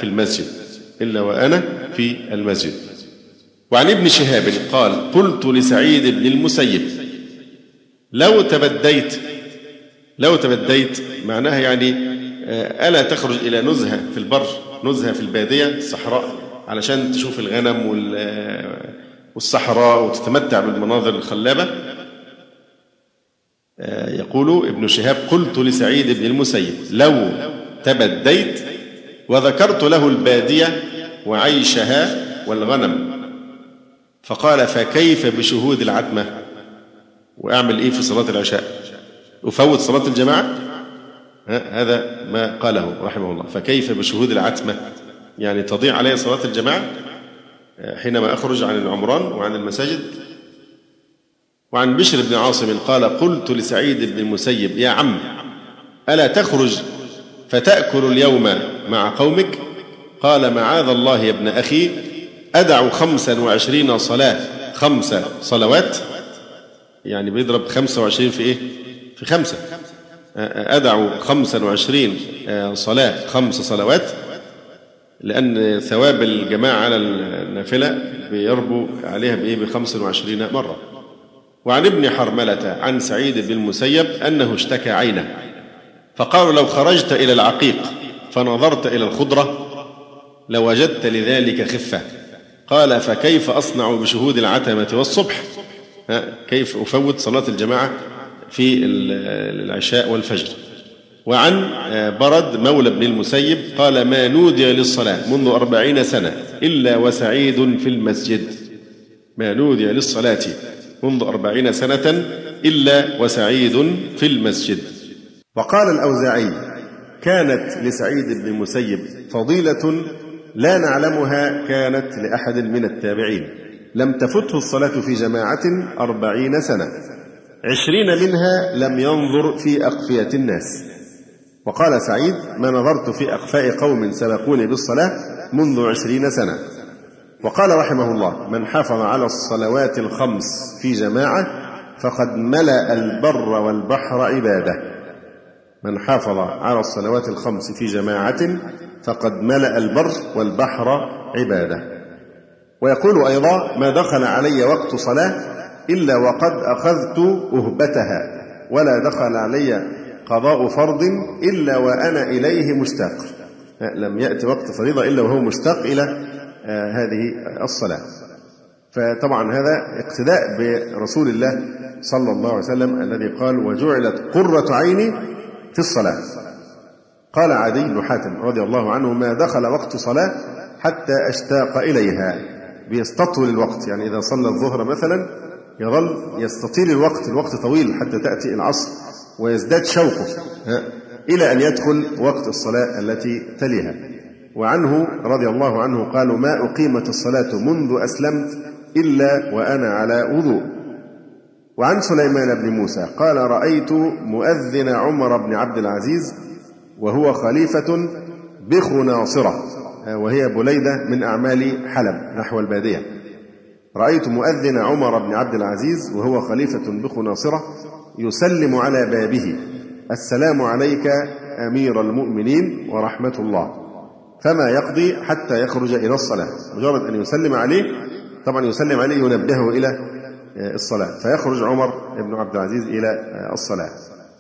في المسجد. وعن ابن شهاب قال: قلت لسعيد بن المسيب: لو تبديت لو تبديت معناها يعني ألا تخرج إلى نزهة في البر، نزهة في البادية الصحراء، علشان تشوف الغنم والصحراء وتتمتع بالمناظر الخلابة. يقول ابن شهاب: قلت لسعيد بن المسيب: لو تبديت وذكرت له البادية وعيشها والغنم، فقال: فكيف بشهود العتمة؟ وأعمل إيه في صلاة العشاء؟ أفوت صلاة الجماعة؟ هذا ما قاله رحمه الله. فكيف بشهود العتمة؟ يعني تضيع علي صلاة الجماعة حينما أخرج عن العمران وعن المساجد. وعن بشر بن عاصم قال: قلت لسعيد بن المسيب: يا عم، ألا تخرج فتأكل اليوم مع قومك؟ قال: معاذ الله يا ابن أخي، أدع 25 صلاة 5 صلوات، يعني بيضرب 25 في إيه؟ في 5. أدع 25 صلاة 5 صلوات، لأن ثواب الجماعة على النافلة بيربو عليها بإيه؟ ب25 مرة. وعن ابن حرملة عن سعيد بن المسيب أنه اشتكى عينه، فقالوا: لو خرجت إلى العقيق فنظرت إلى الخضرة لوجدت لذلك خفة. قال: فكيف أصنع بشهود العتمة والصبح؟ كيف أفوت صلاة الجماعة في العشاء والفجر؟ وعن برد مولى بن المسيب قال: ما نودي للصلاة منذ 40 سنة إلا وسعيد في المسجد. ما نودي للصلاة منذ 40 سنة إلا وسعيد في المسجد. وقال الأوزاعي: كانت لسعيد بن المسيب فضيلة لا نعلمها كانت لأحد من التابعين، لم تفته الصلاة في جماعة 40 سنة، 20 منها لم ينظر في أقفية الناس. وقال سعيد: ما نظرت في أقفاء قوم سبقوني بالصلاة منذ 20 سنة. وقال رحمه الله: من حافظ على الصلوات الخمس في جماعة فقد ملأ البر والبحر عبادة. من حافظ على الصلوات الخمس في جماعة فقد ملأ البر والبحر عبادة. ويقول أيضا: ما دخل علي وقت صلاة إلا وقد أخذت أهبتها، ولا دخل علي قضاء فرض إلا وأنا إليه مشتاق. لم يأتي وقت فريضة إلا وهو مشتاق إلى هذه الصلاة. فطبعا هذا اقتداء برسول الله صلى الله عليه وسلم الذي قال: وجعلت قرة عيني في الصلاة. قال عدي بن حاتم رضي الله عنه: ما دخل وقت صلاة حتى أشتاق إليها. بيستطول الوقت، يعني إذا صلى الظهر مثلا يظل يستطيل الوقت طويل حتى تأتي العصر، ويزداد شوقه إلى أن يدخل وقت الصلاة التي تليها. وعنه رضي الله عنه قالوا: ما أقيمت الصلاة منذ أسلمت إلا وأنا على وضوء. وعن سليمان بن موسى قال: رأيت مؤذن عمر بن عبد العزيز وهو خليفة بخناصرة، وهي بليدة من أعمال حلب نحو البادية. رأيت مؤذن عمر بن عبد العزيز وهو خليفة بخناصرة يسلم على بابه: السلام عليك أمير المؤمنين ورحمة الله، فما يقضي حتى يخرج إلى الصلاة. مجرد أن يسلم عليه، طبعا يسلم عليه ينبهه إلى الصلاة، فيخرج عمر بن عبد العزيز إلى الصلاة.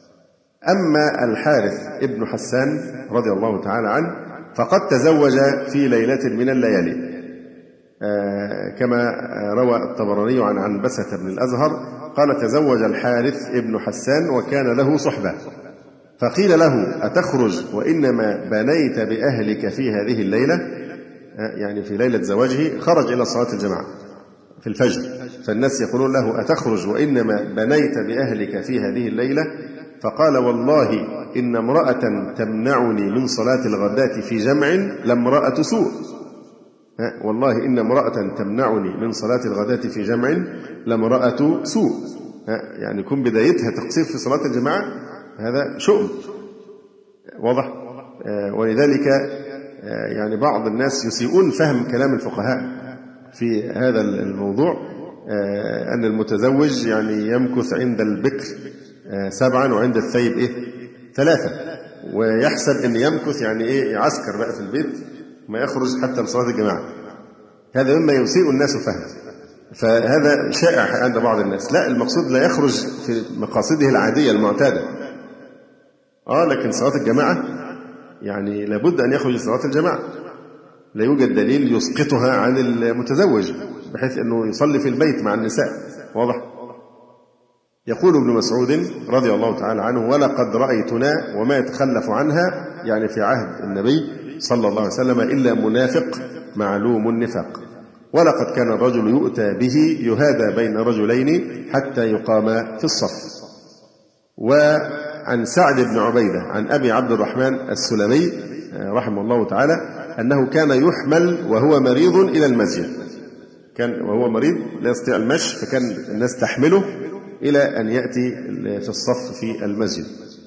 أما الحارث ابن حسان رضي الله تعالى عنه فقد تزوج في ليلة من الليالي، كما روى الطبراني عن عنبسة بن الأزهر قال: تزوج الحارث ابن حسان وكان له صحبة، فقيل له: أتخرج وإنما بنيت بأهلك في هذه الليلة؟ يعني في ليلة زواجه خرج إلى صلاة الجماعة في الفجر، فالناس يقولون له: أتخرج وإنما بنيت بأهلك في هذه الليلة؟ فقال: والله إن امرأة تمنعني من صلاة الغداة في جمع لامرأة سوء. والله إن امرأة تمنعني من صلاة الغداة في جمع لامرأة سوء. يعني يكون بدايتها تقصير في صلاة الجماعة، هذا شؤم واضح. ولذلك يعني بعض الناس يسيئون فهم كلام الفقهاء في هذا الموضوع، أن المتزوج يعني يمكث عند البكر 7 وعند الثيب 3، ويحسب أن يمكث يعني يعسكر بقى في البيت ما يخرج حتى لصلاة الجماعة. هذا مما يسيء الناس فهمه، فهذا شائع عند بعض الناس. لا، المقصود لا يخرج في مقاصده العادية المعتادة، لكن صلاة الجماعة يعني لابد أن يخرج صلاة الجماعة، لا يوجد دليل يسقطها عن المتزوج بحيث أنه يصلي في البيت مع النساء. واضح؟ يقول ابن مسعود رضي الله تعالى عنه: ولقد رأيتنا وما يتخلف عنها، يعني في عهد النبي صلى الله عليه وسلم، إلا منافق معلوم النفاق. ولقد كان الرجل يؤتى به يهادى بين رجلين حتى يقام في الصف. وعن سعد بن عبيدة عن أبي عبد الرحمن السلمي رحمه الله تعالى أنه كان يحمل وهو مريض إلى المسجد. كان وهو مريض لا يستطيع المشي، فكان الناس تحمله إلى أن يأتي في الصف في المسجد.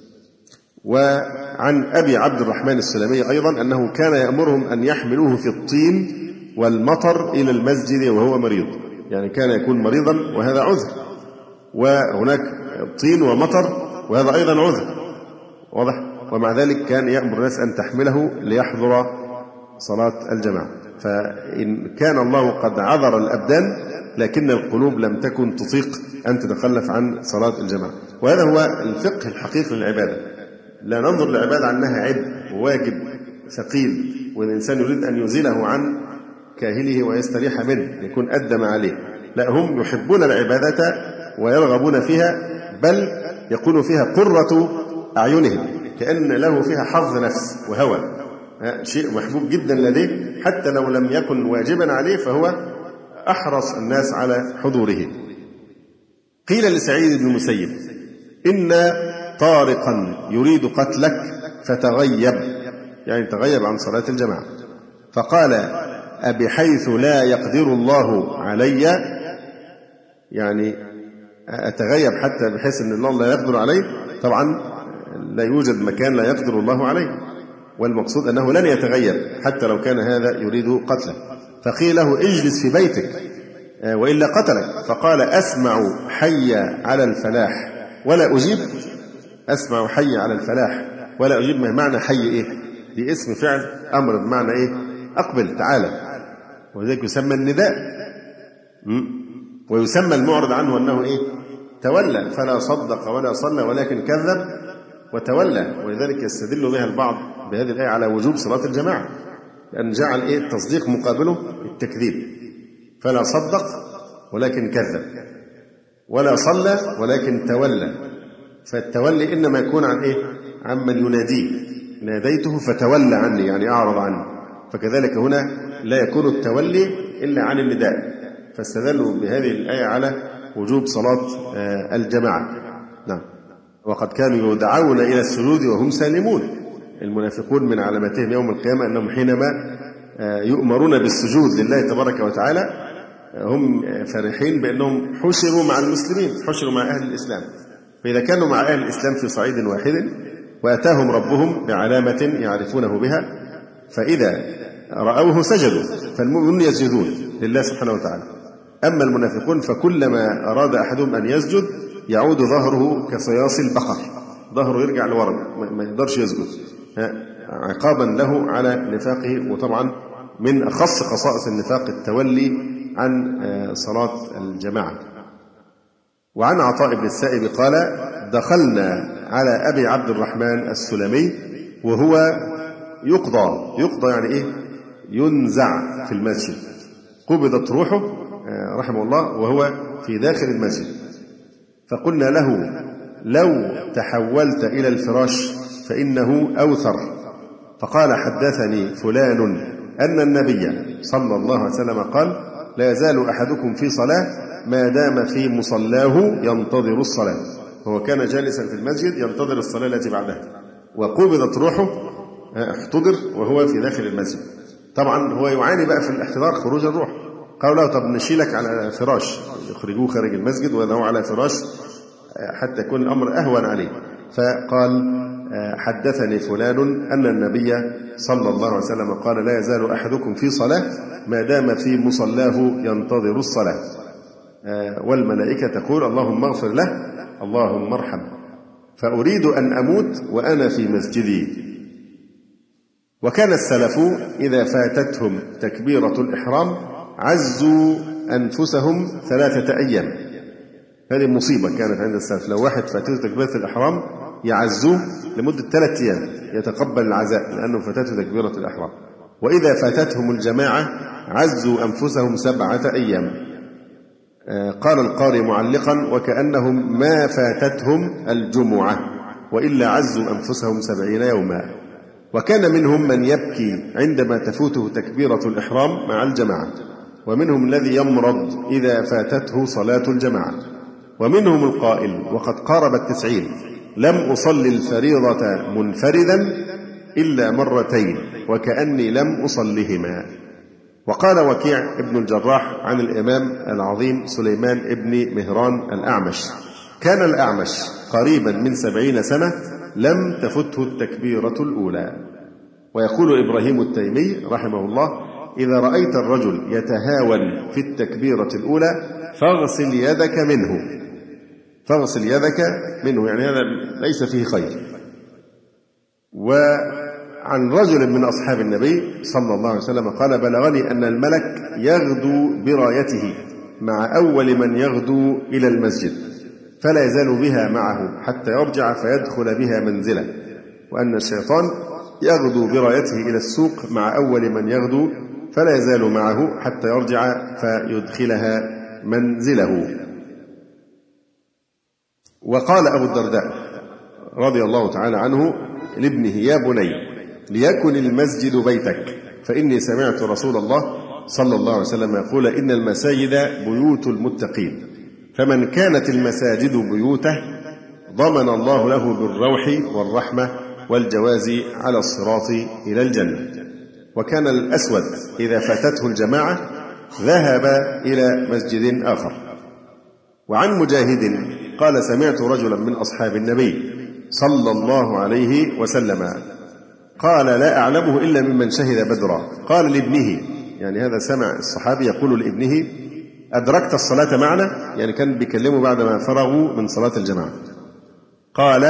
وعن أبي عبد الرحمن السلمي أيضا أنه كان يأمرهم أن يحملوه في الطين والمطر إلى المسجد وهو مريض، يعني كان يكون مريضا وهذا عذر، وهناك طين ومطر وهذا أيضا عذر. واضح؟ ومع ذلك كان يأمر الناس أن تحمله ليحضر صلاة الجماعة. فإن كان الله قد عذر الأبدان لكن القلوب لم تكن تطيق أن تتخلف عن صلاة الجماعة. وهذا هو الفقه الحقيقي للعبادة. لا ننظر للعبادة عنها عبء وواجب ثقيل والإنسان يريد أن يزيله عن كاهله ويستريح منه يكون أدى ما عليه. لا، هم يحبون العبادة ويرغبون فيها، بل يكون فيها قرة أعينهم، كأن له فيها حظ نفس وهوى، شيء محبوب جدا لديه حتى لو لم يكن واجبا عليه فهو أحرص الناس على حضوره. قيل لسعيد بن المسيب: إن طارقا يريد قتلك فتغيب، يعني تغيب عن صلاة الجماعة. فقال: أبحيث لا يقدر الله علي، يعني أتغيب حتى بحيث أن الله لا يقدر عليه؟ طبعا لا يوجد مكان لا يقدر الله عليه، والمقصود أنه لن يتغيب حتى لو كان هذا يريد قتله. فقيل له: اجلس في بيتك وإلا قتلك. فقال: أسمع حي على الفلاح ولا أجيب. أسمع حي على الفلاح ولا أجيب، ما معنى حي إيه؟ دي اسم فعل أمر بمعنى إيه؟ أقبل تعالى، وذلك يسمى النداء. ويسمى المعرض عنه أنه إيه؟ تولى، فلا صدق ولا صلى ولكن كذب وتولى. ولذلك يستدل بها البعض بهذه الآية على وجوب صلاة الجماعة، لأن جعل إيه؟ التصديق مقابله التكذيب. فلا صدق ولكن كذب، ولا صلى ولكن تولى. فالتولي إنما يكون عن إيه؟ عمن يناديه، ناديته فتولى عني، يعني أعرض عني. فكذلك هنا لا يكون التولي إلا عن النداء، فاستدلوا بهذه الآية على وجوب صلاة الجماعة. نعم. وقد كانوا يدعون إلى السجود وهم سالمون. المنافقون من علاماتهم يوم القيامة أنهم حينما يؤمرون بالسجود لله تبارك وتعالى هم فرحين بأنهم حشروا مع المسلمين، حشروا مع أهل الإسلام. فإذا كانوا مع أهل الإسلام في صعيد واحد وأتاهم ربهم بعلامة يعرفونه بها، فإذا رأوه سجدوا، فالمؤمنون يسجدون لله سبحانه وتعالى. أما المنافقون فكلما أراد أحدهم أن يسجد يعود ظهره كصياص البقر، ظهره يرجع لورا، ما يقدرش يسجد، عقابا له على نفاقه. وطبعا من أخص خصائص النفاق التولي عن صلاة الجماعة. وعن عطاء بن السائب قال: دخلنا على أبي عبد الرحمن السلمي وهو يقضى يعني إيه؟ ينزع في المسجد. قبضت روحه رحمه الله وهو في داخل المسجد. فقلنا له: لو تحولت إلى الفراش فإنه أوثر. فقال: حدثني فلان أن النبي صلى الله عليه وسلم قال: لا يزال أحدكم في صلاة ما دام في مصلاه ينتظر الصلاة. هو كان جالسا في المسجد ينتظر الصلاة التي بعدها، وقبضت روحه احتضر وهو في داخل المسجد. طبعا هو يعاني بقى في الاحتضار خروج الروح. قالوا له: طب نشيلك على فراش، يخرجوه خارج المسجد ويضعوه على فراش حتى يكون الأمر أهون عليه. فقال: حدثني فلان أن النبي صلى الله عليه وسلم قال: لا يزال أحدكم في صلاة ما دام في مصلاه ينتظر الصلاة، والملائكة تقول: اللهم اغفر له، اللهم ارحمه. فأريد أن أموت وأنا في مسجدي. وكان السلف إذا فاتتهم تكبيرة الإحرام عزوا أنفسهم 3 أيام. هذه مصيبة كانت عند السلف، لو واحد فاتته تكبيرة الإحرام يعزوه لمدة 3 أيام يتقبل العزاء لأنه فاتته تكبيرة الإحرام. وإذا فاتتهم الجماعة عزوا أنفسهم 7 أيام. قال القارئ معلقا: وكأنهم ما فاتتهم الجمعة وإلا عزوا أنفسهم 70 يوما. وكان منهم من يبكي عندما تفوته تكبيرة الإحرام مع الجماعة، ومنهم الذي يمرض إذا فاتته صلاة الجماعة، ومنهم القائل وقد قارب 90: لم أصلي الفريضة منفردا إلا 2 وكأني لم أصلهما. وقال وكيع ابن الجراح عن الإمام العظيم سليمان ابن مهران الأعمش: كان الأعمش قريبا من 70 سنة لم تفته التكبيرة الأولى. ويقول إبراهيم التيمي رحمه الله: إذا رأيت الرجل يتهاون في التكبيرة الأولى فاغسل يدك منه. فاغسل يدك منه يعني هذا ليس فيه خير. وعن رجل من أصحاب النبي صلى الله عليه وسلم قال: بلغني أن الملك يغدو برايته مع أول من يغدو إلى المسجد فلا يزال بها معه حتى يرجع فيدخل بها منزله، وأن الشيطان يغدو برايته إلى السوق مع أول من يغدو فلا يزال معه حتى يرجع فيدخلها منزله. وقال أبو الدرداء رضي الله تعالى عنه لابنه: يا بني ليكن المسجد بيتك، فإني سمعت رسول الله صلى الله عليه وسلم يقول: إن المساجد بيوت المتقين، فمن كانت المساجد بيوته ضمن الله له بالروح والرحمة والجواز على الصراط إلى الجنة. وكان الأسود إذا فاتته الجماعة ذهب إلى مسجد آخر. وعن مجاهد قال: سمعت رجلا من أصحاب النبي صلى الله عليه وسلم قال: لا أعلمه إلا ممن شهد بدرا. قال لابنه، يعني هذا سمع الصحابي يقول لابنه: أدركت الصلاة معنا؟ يعني كان بيكلمه بعدما فرغوا من صلاة الجماعة. قال: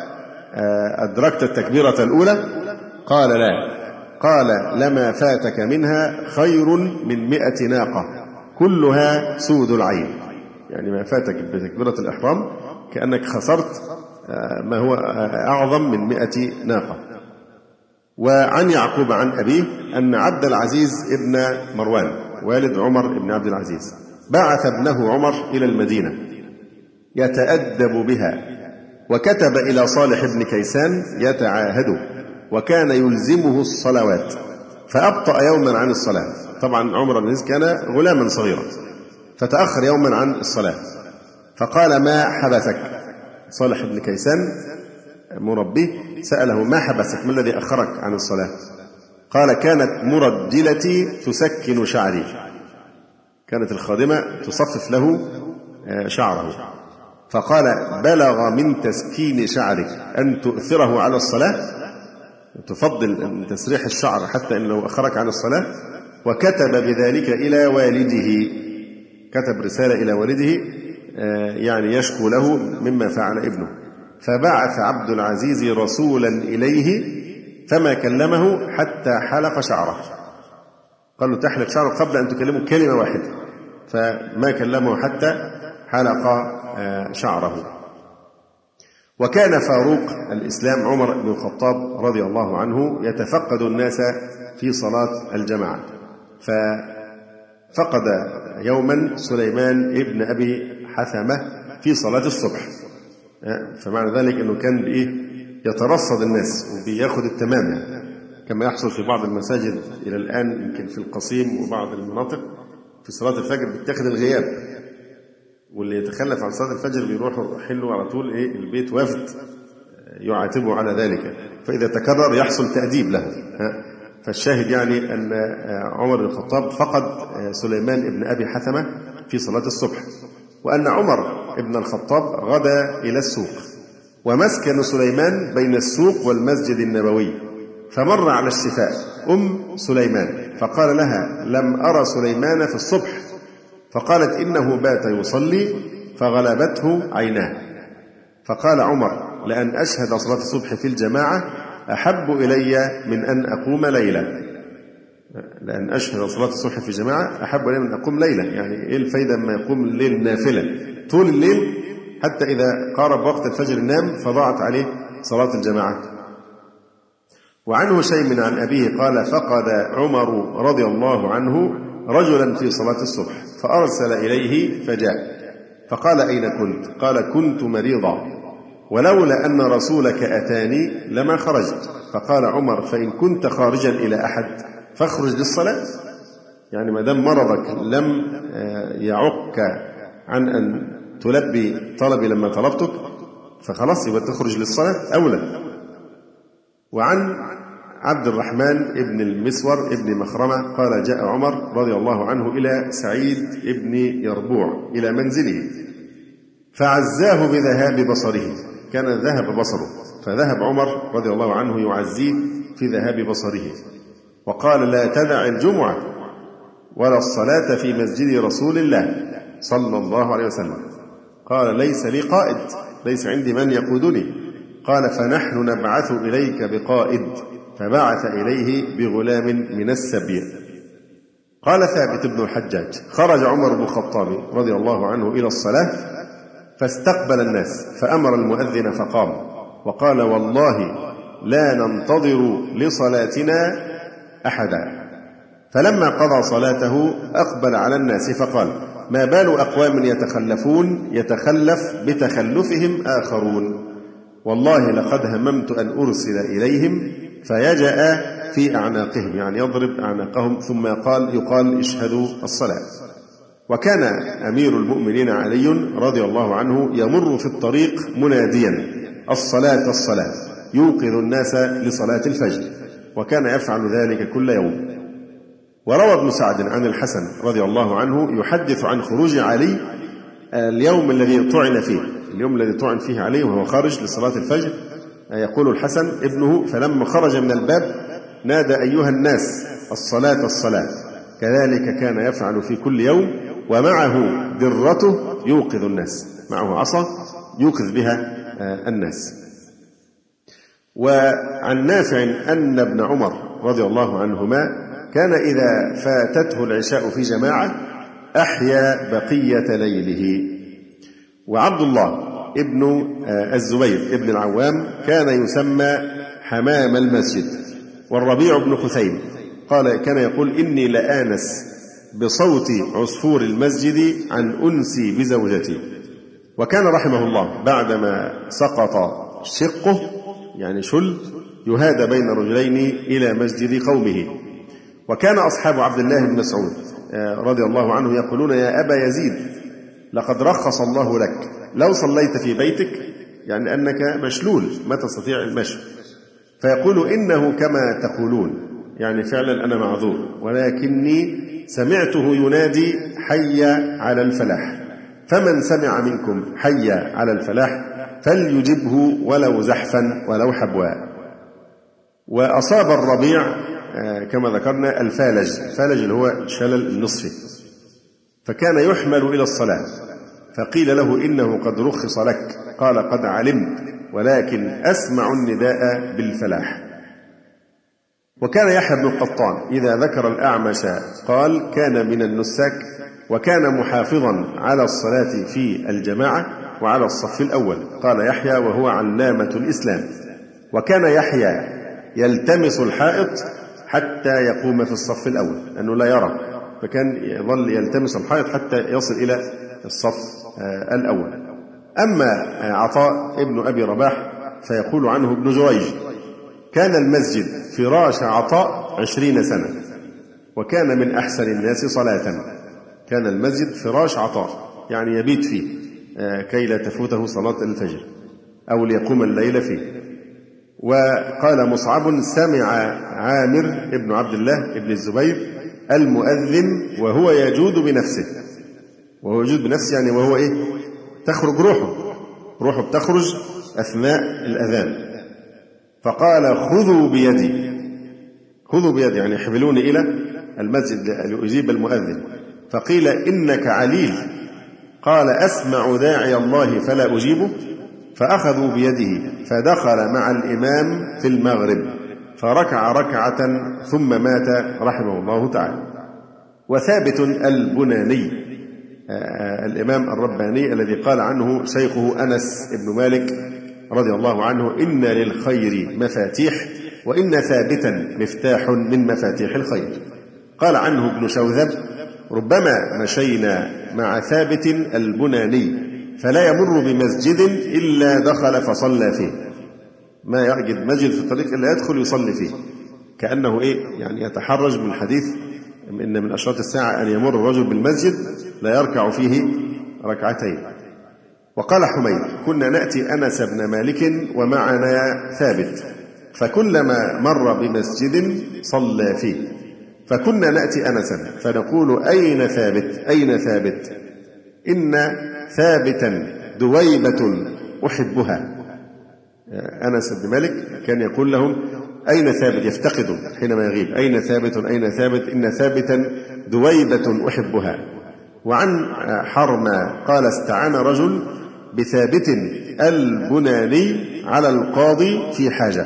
أدركت التكبيرة الأولى؟ قال: لا. قال: لما فاتك منها خير من 100 ناقة كلها سود العين. يعني ما فاتك بتكبيرة الإحرام كأنك خسرت ما هو أعظم من 100 ناقة. وعن يعقوب عن أبيه أن عبد العزيز ابن مروان والد عمر بن عبد العزيز بعث ابنه عمر إلى المدينة يتأدب بها، وكتب إلى صالح بن كيسان يتعاهده، وكان يلزمه الصلوات، فأبطأ يوما عن الصلاة. طبعا عمر بن عزيز كان غلاما صغيرا، فتأخر يوما عن الصلاة، فقال: ما حبسك؟ صالح بن كيسان مربيه سأله: ما حبسك؟ ما الذي أخرك عن الصلاة؟ قال: كانت مرجلتي تسكن شعري. كانت الخادمة تصفف له شعره. فقال: بلغ من تسكين شعرك أن تؤثره على الصلاة؟ تفضل تسريح الشعر حتى إنه أخرك عن الصلاة. وكتب بذلك إلى والده، كتب رسالة إلى والده يعني يشكو له مما فعل ابنه. فبعث عبد العزيز رسولا إليه فما كلمه حتى حلق شعره. قال له: تحلق شعره قبل أن تكلمه كلمة واحدة. فما كلمه حتى حلق شعره. وكان فاروق الإسلام عمر بن الخطاب رضي الله عنه يتفقد الناس في صلاة الجماعة، ففقد يوما سليمان ابن أبي حثمة في صلاة الصبح. فمعنى ذلك أنه كان يترصد الناس وبياخد التمام، كما يحصل في بعض المساجد إلى الآن، يمكن في القصيم وبعض المناطق في صلاة الفجر بتاخد الغياب، واللي يتخلف عن صلاة الفجر بيروحوا حلوا على طول البيت وفد يعاتبوا على ذلك، فإذا تكرر يحصل تأديب له. فالشاهد يعني أن عمر بن الخطاب فقد سليمان ابن أبي حثمة في صلاة الصبح، وأن عمر ابن الخطاب غدا إلى السوق، ومسكن سليمان بين السوق والمسجد النبوي، فمر على الشفاء سليمان فقال لها: لم أرى سليمان في الصبح. فقالت: إنه بات يصلي فغلبته عيناه. فقال عمر: لأن أشهد صلاة الصبح في الجماعة أحب إلي من أن أقوم ليلة. لأن أشهد صلاة الصبح في جماعة أحب إلي من أن أقوم ليلة. يعني إيه الفايدة لما يقوم الليل نافلة؟ طول الليل حتى إذا قارب وقت الفجر نام فضاعت عليه صلاة الجماعة. وعن هشيم عن أبيه قال فقد عمر رضي الله عنه رجلا في صلاة الصبح فأرسل إليه فجاء فقال أين كنت؟ قال كنت مريضا ولولا أن رسولك أتاني لما خرجت. فقال عمر فإن كنت خارجا إلى أحد فاخرج للصلاة، يعني ما دام مرضك لم يعك عن أن تلبي طلبي لما طلبتك فخلاص يبقى تخرج للصلاة أولا. وعن عبد الرحمن ابن المسور ابن مخرمة قال جاء عمر رضي الله عنه إلى سعيد ابن يربوع إلى منزله فعزاه بذهاب بصره، كان ذهب بصره فذهب عمر رضي الله عنه يعزيه في ذهاب بصره، وقال لا تدع الجمعة ولا الصلاة في مسجد رسول الله صلى الله عليه وسلم. قال ليس لي قائد، ليس عندي من يقودني. قال فنحن نبعث إليك بقائد، فبعث إليه بغلام من السبي. قال ثابت بن الحجاج خرج عمر بن الخطاب رضي الله عنه إلى الصلاة فاستقبل الناس فأمر المؤذن فقام وقال والله لا ننتظر لصلاتنا أحدا. فلما قضى صلاته أقبل على الناس فقال ما بال أقوام يتخلف بتخلفهم آخرون، والله لقد هممت أن أرسل إليهم فيجأ في أعناقهم، يعني يضرب أعناقهم ثم يقال اشهدوا الصلاة. وكان أمير المؤمنين علي رضي الله عنه يمر في الطريق مناديا الصلاة الصلاة يوقظ الناس لصلاة الفجر، وكان يفعل ذلك كل يوم. وروى ابن سعد عن الحسن رضي الله عنه يحدث عن خروج علي اليوم الذي طعن فيه علي وهو خارج لصلاة الفجر. يقول الحسن ابنه فلما خرج من الباب نادى أيها الناس الصلاة الصلاة، كذلك كان يفعل في كل يوم، ومعه درته يوقظ الناس، معه عصا يوقظ بها الناس. وعن نافع أن ابن عمر رضي الله عنهما كان إذا فاتته العشاء في جماعة أحيا بقية ليله. وعبد الله ابن الزبير ابن العوام كان يسمى حمام المسجد. والربيع بن خثيم قال كان يقول إني لآنس بصوت عصفور المسجد عن أنسي بزوجتي. وكان رحمه الله بعدما سقط شقه يعني شل يهادى بين رجلين إلى مسجد قومه. وكان أصحاب عبد الله بن مسعود رضي الله عنه يقولون يا أبا يزيد لقد رخص الله لك لو صليت في بيتك، يعني أنك مشلول ما تستطيع المشي، فيقول إنه كما تقولون، يعني فعلا أنا معذور، ولكني سمعته ينادي حي على الفلاح، فمن سمع منكم حي على الفلاح فليجبه ولو زحفا ولو حبوا. وأصاب الربيع كما ذكرنا الفالج اللي هو الشلل النصفي، فكان يحمل إلى الصلاة فقيل له إنه قد رخص لك، قال قد علمت ولكن أسمع النداء بالفلاح. وكان يحيى بن القطان إذا ذكر الأعمش قال كان من النساك، وكان محافظا على الصلاة في الجماعة وعلى الصف الأول. قال يحيى وهو علامة الإسلام. وكان يحيى يلتمس الحائط حتى يقوم في الصف الأول أنه لا يرى، فكان يظل يلتمس الحائط حتى يصل إلى الصف الأول. أما عطاء ابن أبي رباح فيقول عنه ابن جريج كان المسجد فراش عطاء 20 سنة وكان من أحسن الناس صلاة. كان المسجد فراش عطاء يعني يبيت فيه كي لا تفوته صلاة الفجر أو ليقوم الليل فيه. وقال مصعب سمع عامر ابن عبد الله ابن الزبير المؤذن وهو يجود بنفسه، وهو يجود بنفسه يعني وهو تخرج روحه بتخرج أثناء الأذان، فقال خذوا بيدي يعني احملوني إلى المسجد لأجيب المؤذن. فقيل إنك عليل، قال أسمع داعي الله فلا أجيبه، فأخذوا بيده فدخل مع الإمام في المغرب فركع ركعة ثم مات رحمه الله تعالى. وثابت البناني الإمام الرباني الذي قال عنه شيخه أنس بن مالك رضي الله عنه: إن للخير مفاتيح وإن ثابتا مفتاح من مفاتيح الخير. قال عنه ابن شوذب: ربما مشينا مع ثابت البناني فلا يمر بمسجد إلا دخل فصلى فيه، ما يجد مسجد في الطريق إلا يدخل يصلي فيه، كأنه يعني يتحرج من الحديث إن من أشراط الساعة أن يمر الرجل بالمسجد لا يركع فيه ركعتين. وقال حميد: كنا نأتي أنس بن مالك ومعنا ثابت، فكلما مر بمسجد صلى فيه، فكنا نأتي أنسا فنقول: أين ثابت؟ أين ثابت؟ إن ثابتا دويبة أحبها. أنس بن مالك كان يقول لهم: أين ثابت؟ يفتقد حينما يغيب: أين ثابت؟ أين ثابت؟ إن ثابتا دويبة أحبها. وعن حرمى قال: استعان رجل بثابت البناني على القاضي في حاجة،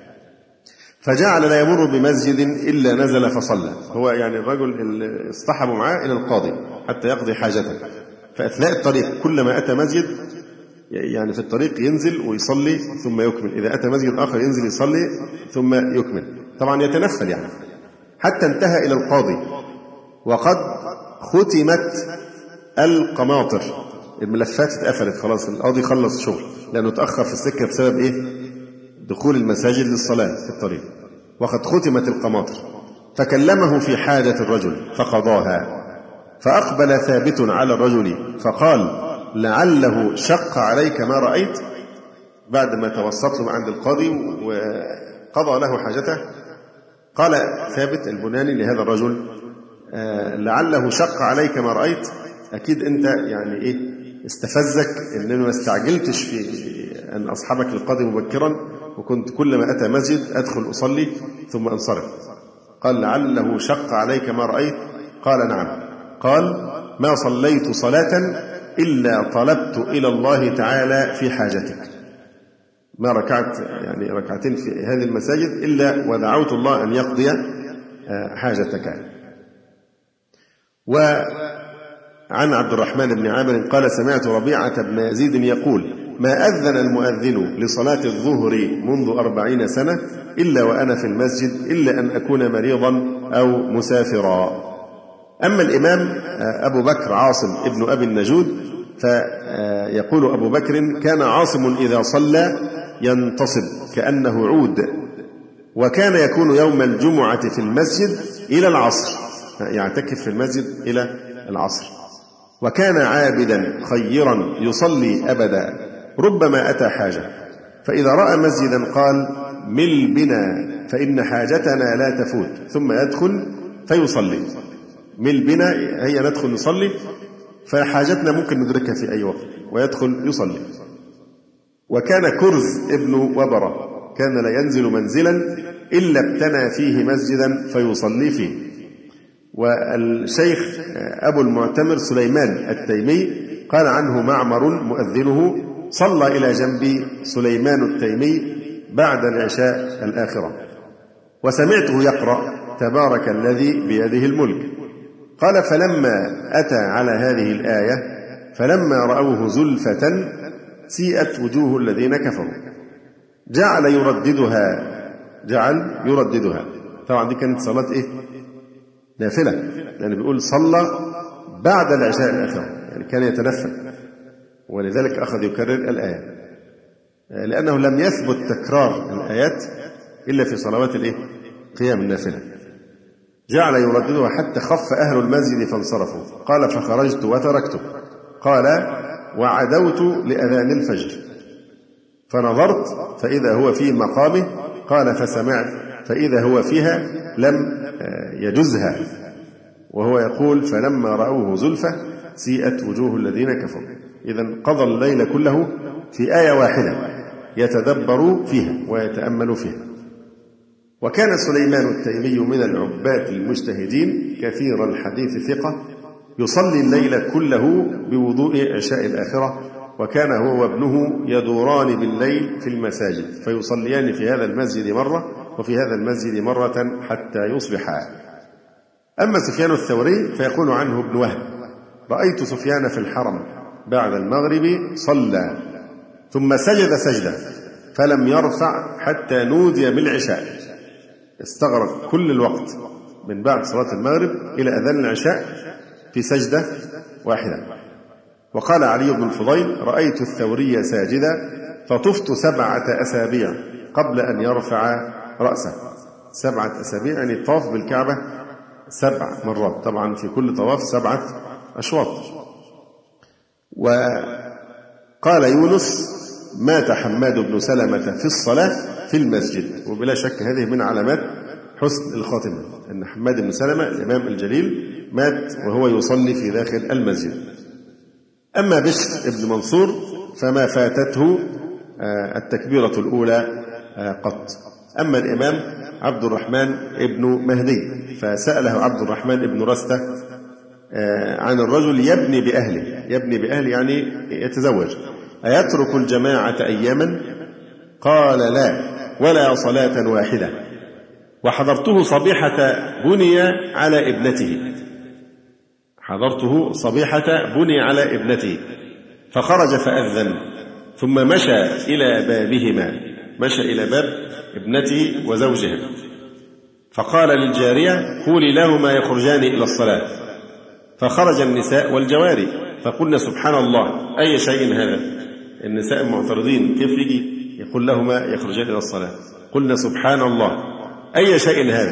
فجعل لا يمر بمسجد إلا نزل فصلى. هو يعني الرجل اللي اصطحبوا معاه إلى القاضي حتى يقضي حاجته، فأثناء الطريق كلما أتى مسجد يعني في الطريق ينزل ويصلي ثم يكمل، إذا أتى مسجد آخر ينزل يصلي ثم يكمل، طبعا يتنفل يعني، حتى انتهى إلى القاضي وقد ختمت القماطر، الملفات اتقفلت خلاص، القاضي خلص شغل لأنه تأخر في السكة بسبب دخول المساجد للصلاة في الطريق، وقد ختمت القماطر، فكلمه في حاجة الرجل فقضاها، فأقبل ثابت على الرجل فقال: لعله شق عليك ما رأيت. بعد ما توسط له عند القاضي وقضى له حاجته، قال ثابت البناني لهذا الرجل: لعله شق عليك ما رأيت، أكيد أنت يعني استفزك أنه ما استعجلتش في أن أصحبك للقاضي مبكرا، وكنت كلما أتى مسجد أدخل أصلي ثم أنصرف. قال: لعله شق عليك ما رأيت. قال: نعم. قال: ما صليت صلاة إلا طلبت إلى الله تعالى في حاجتك، ما ركعت يعني ركعتين في هذه المساجد إلا ودعوت الله أن يقضي حاجتك. وعن عبد الرحمن بن عامر قال: سمعت ربيعة بن يزيد يقول: ما أذن المؤذن لصلاة الظهر منذ 40 سنة إلا وأنا في المسجد، إلا أن أكون مريضا أو مسافرا. أما الإمام أبو بكر عاصم ابن أبي النجود فيقول أبو بكر: كان عاصم إذا صلى ينتصب كأنه عود، وكان يكون يوم الجمعة في المسجد إلى العصر، يعتكف في المسجد إلى العصر، وكان عابدا خيرا يصلي أبدا، ربما أتى حاجة فإذا رأى مسجدا قال: مل بنا فإن حاجتنا لا تفوت، ثم يدخل فيصلي. مل بنا هي ندخل نصلي، فحاجتنا ممكن ندركها في أي وقت، ويدخل يصلي. وكان كرز ابن وبرة كان لا ينزل منزلا إلا ابتنى فيه مسجدا فيصلي فيه. والشيخ أبو المعتمر سليمان التيمي قال عنه معمر مؤذنه: صلى إلى جنب سليمان التيمي بعد العشاء الآخرة، وسمعته يقرأ: تبارك الذي بيده الملك. قال: فلما أتى على هذه الآية فلما رأوه زلفة سيئت وجوه الذين كفروا، جعل يرددها. طبعا دي كانت صلاة نافلة، يعني بيقول صلى بعد العشاء الآخرة، يعني كان يتنفل، ولذلك أخذ يكرر الآية، لأنه لم يثبت تكرار الآيات إلا في صلوات قيام النافلة. جعل يرددها حتى خف أهل المسجد فانصرفوا. قال: فخرجت وتركته. قال: وعدوت لأذان الفجر فنظرت فإذا هو في مقامه. قال: فسمعت فإذا هو فيها لم يجزها، وهو يقول: فلما رأوه زلفة سيئت وجوه الذين كفروا. إذن قضى الليل كله في آية واحدة يتدبر فيها ويتأمل فيها. وكان سليمان التيمي من العباد المجتهدين كثير الحديث ثقة، يصلي الليل كله بوضوء عشاء الآخرة، وكان هو وابنه يدوران بالليل في المساجد فيصليان في هذا المسجد مرة وفي هذا المسجد مرة حتى يصبحا. أما سفيان الثوري فيقول عنه ابن وهب: رأيت سفيان في الحرم بعد المغرب صلى ثم سجد سجدة فلم يرفع حتى نودي بالعشاء. استغرق كل الوقت من بعد صلاة المغرب إلى أذان العشاء في سجدة واحدة. وقال علي بن الفضيل: رأيت الثوري ساجدا فطفت 7 أسابيع قبل أن يرفع رأسه. 7 أسابيع يعني طاف بالكعبة 7 مرات، طبعا في كل طواف 7 أشواط. وقال يونس: مات حماد بن سلمة في الصلاة في المسجد. وبلا شك هذه من علامات حسن الخاتمة، أن حماد بن سلمة الإمام الجليل مات وهو يصلي في داخل المسجد. أما بشر بن منصور فما فاتته التكبيرة الأولى قط. أما الإمام عبد الرحمن بن مهدي فسأله عبد الرحمن بن رستة عن الرجل يبني بأهله. يبني بأهله يعني يتزوج. أيترك الجماعة أياما؟ قال: لا، ولا صلاة واحدة. وحضرته صبيحة بني على ابنته. حضرته صبيحة بني على ابنته فخرج فأذن ثم مشى إلى بابهما، مشى إلى باب ابنته وزوجها، فقال للجارية: قولي لهما يخرجان إلى الصلاة. فخرج النساء والجواري فقلنا: سبحان الله، أي شيء هذا؟ النساء المعترضين كيف يجي يقول لهما يخرجان إلى الصلاة؟ قلنا: سبحان الله، أي شيء هذا؟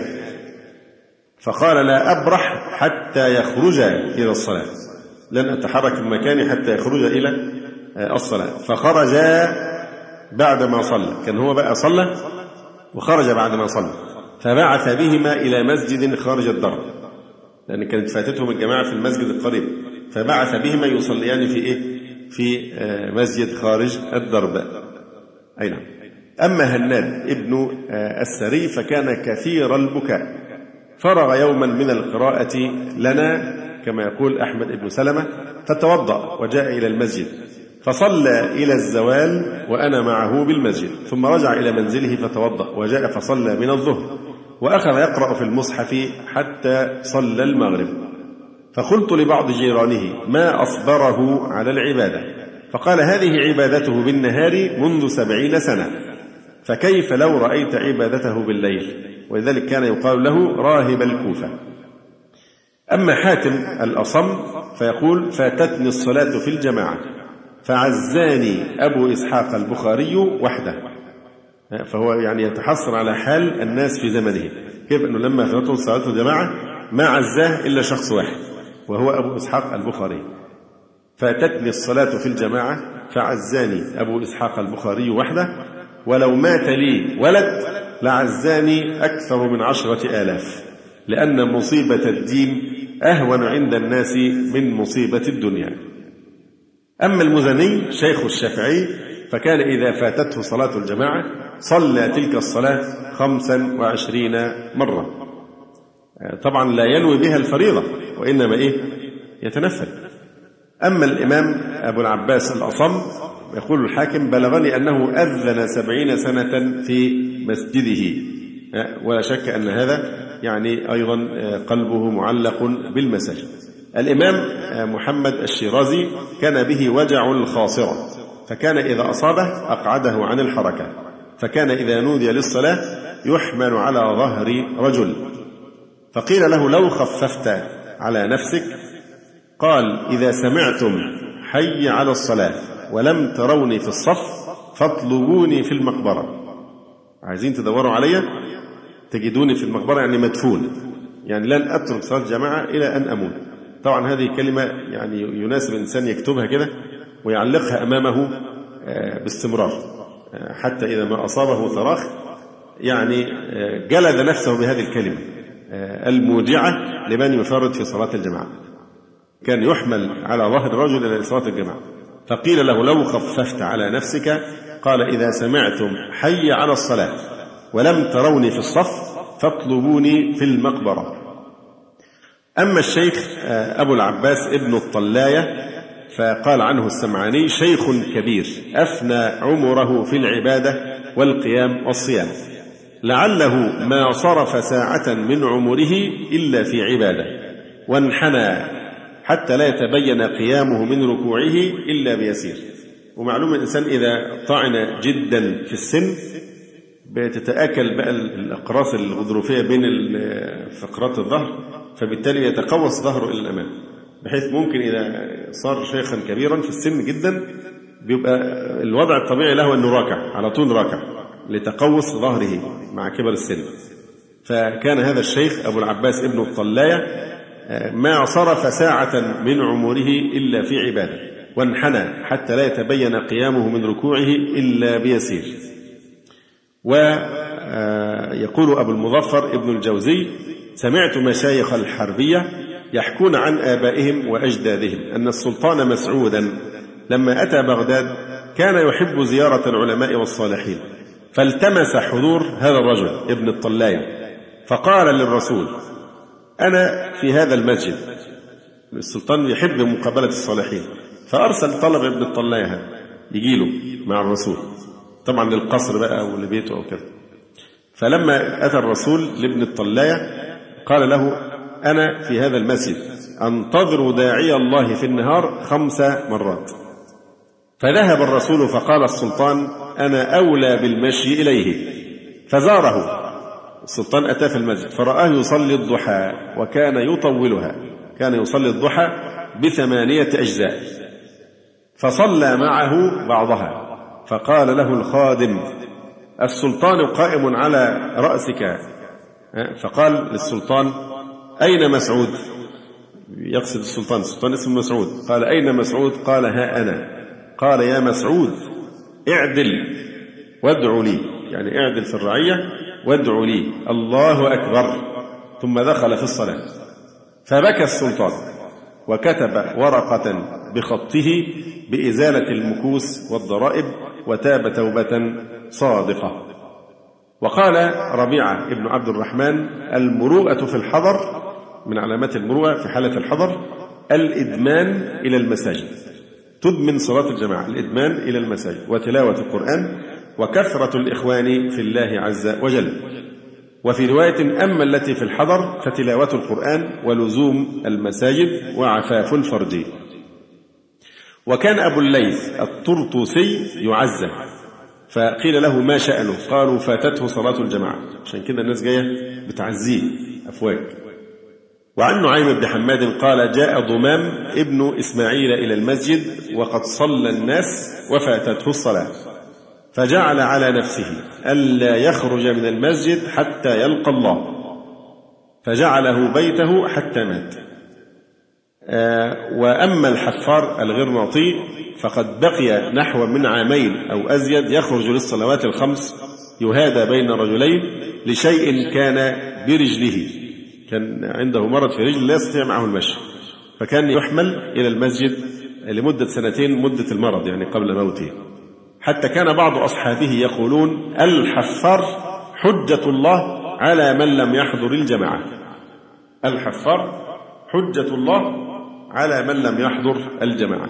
فقال: لا أبرح حتى يخرج إلى الصلاة، لن أتحرك من مكاني حتى يخرج إلى الصلاة. فخرج بعدما صلى، كان هو بقى صلى وخرج بعدما صلى، فبعث بهما إلى مسجد خارج الدار، لأن كانت فاتتهم الجماعة في المسجد القريب، فبعث بهما يصليان في إيه؟ في مسجد خارج الدرب. أي نعم. أما هناد ابن السري فكان كثير البكاء، فرغ يوما من القراءة لنا كما يقول أحمد بن سلمة، فتوضأ وجاء إلى المسجد فصلى إلى الزوال وأنا معه بالمسجد، ثم رجع إلى منزله فتوضأ وجاء فصلى من الظهر، وأخذ يقرأ في المصحف حتى صلى المغرب. فقلت لبعض جيرانه: ما أصبره على العبادة؟ فقال: هذه عبادته بالنهار منذ 70 سنة، فكيف لو رأيت عبادته بالليل؟ ولذلك كان يقال له راهب الكوفة. أما حاتم الأصم فيقول: فاتتني الصلاة في الجماعة فعزاني أبو إسحاق البخاري وحده. فهو يعني يتحسر على حال الناس في زمنه، كيف أنه لما فاتته صلاة الجماعة ما عزاه إلا شخص واحد وهو أبو إسحاق البخاري. فاتتني الصلاة في الجماعة فعزاني أبو إسحاق البخاري وحده، ولو مات لي ولد لعزاني أكثر من 10,000، لأن مصيبة الدين أهون عند الناس من مصيبة الدنيا. أما المزني شيخ الشافعي فكان إذا فاتته صلاة الجماعة صلى تلك الصلاة 25 مرة، طبعا لا ينوي بها الفريضة وإنما يتنفل. أما الإمام أبو العباس الأصم يقول الحاكم: بلغني أنه أذن 70 سنة في مسجده، ولا شك أن هذا يعني أيضا قلبه معلق بالمساجد. الإمام محمد الشيرازي كان به وجع الخاصرة، فكان إذا أصابه أقعده عن الحركة، فكان إذا نودي للصلاة يحمل على ظهر رجل، فقيل له: لو خففت على نفسك؟ قال: إذا سمعتم حي على الصلاة ولم تروني في الصف فاطلبوني في المقبرة. عايزين تدوروا علي تجدوني في المقبرة، يعني مدفون، يعني لن أترك صلاة الجماعة إلى أن أموت. طبعا هذه كلمة يعني يناسب الإنسان يكتبها كده ويعلقها أمامه باستمرار، حتى إذا ما أصابه صراخ يعني جلد نفسه بهذه الكلمة الموجعة لمن يفرط في صلاة الجماعة. كان يحمل على ظهر الرجل إلى صلاة الجماعة، فقيل له: لو خففت على نفسك؟ قال: إذا سمعتم حي على الصلاة ولم تروني في الصف فاطلبوني في المقبرة. أما الشيخ أبو العباس ابن الطلاية فقال عنه السمعاني: شيخ كبير أفنى عمره في العبادة والقيام والصيام، لعله ما صرف ساعة من عمره إلا في عبادة، وانحنى حتى لا يتبين قيامه من ركوعه إلا بيسير. ومعلوم الإنسان إذا طعن جدا في السن بتتآكل بقى الأقراص الغضروفية بين فقرات الظهر، فبالتالي يتقوس ظهره إلى الأمام، بحيث ممكن إذا صار شيخا كبيرا في السن جدا بيبقى الوضع الطبيعي له أنه راكع على طول، راكع لتقوس ظهره مع كبر السن. فكان هذا الشيخ أبو العباس ابن الطلاية ما صرف ساعة من عمره إلا في عبادة، وانحنى حتى لا يتبين قيامه من ركوعه إلا بيسير. ويقول أبو المظفر ابن الجوزي: سمعت مشايخ الحربية يحكون عن آبائهم وأجدادهم أن السلطان مسعودا لما أتى بغداد كان يحب زيارة العلماء والصالحين، فالتمس حضور هذا الرجل ابن الطلاية، فقال للرسول: أنا في هذا المسجد. السلطان يحب مقابلة الصالحين، فأرسل طلب ابن الطلاية يجيله مع الرسول، طبعا للقصر بقى أو لبيته أو كذا. فلما أتى الرسول لابن الطلاية قال له: أنا في هذا المسجد أنتظر داعي الله في النهار 5 مرات. فذهب الرسول فقال السلطان: أنا أولى بالمشي إليه. فزاره السلطان، أتى في المسجد فرآه يصلي الضحى وكان يطولها، كان يصلي الضحى ب8 أجزاء، فصلى معه بعضها. فقال له الخادم: السلطان قائم على رأسك. فقال للسلطان: أين مسعود؟ يقصد السلطان اسمه مسعود. قال: أين مسعود؟ قال: ها أنا. قال: يا مسعود اعدل وادعوا لي، يعني اعدل في الرعية وادعوا لي، الله أكبر. ثم دخل في الصلاة. فبكى السلطان وكتب ورقة بخطه بإزالة المكوس والضرائب وتاب توبة صادقة. وقال ربيعة ابن عبد الرحمن: المروءة في الحضر، من علامات المروءة في حالة الحضر الإدمان إلى المساجد، تدمن صلاة الجماعة، الإدمان إلى المساجد وتلاوة القرآن وكثرة الإخوان في الله عز وجل. وفي رواية: أما التي في الحضر فتلاوة القرآن ولزوم المساجد وعفاف الفرج. وكان أبو الليث الطرطوسي يعزى، فقيل له: ما شأنه؟ قالوا: فاتته صلاة الجماعة، عشان كده الناس جاية بتعزيه أفواج. وعن نعيم بن حماد قال: جاء ضمام ابن إسماعيل إلى المسجد وقد صلى الناس وفاتته الصلاة، فجعل على نفسه ألا يخرج من المسجد حتى يلقى الله، فجعله بيته حتى مات. وأما الحفار الغرناطي فقد بقي نحو من 2 عام أو أزيد يخرج للصلوات ال5 يهادى بين رجلين لشيء كان برجله، كان عنده مرض في رجل لا يستطيع معه المشي، فكان يحمل إلى المسجد لمدة 2 مدة المرض، يعني قبل موته. حتى كان بعض أصحابه يقولون: الحفار حجة الله على من لم يحضر الجماعة. الحفار حجة الله على من لم يحضر الجماعة.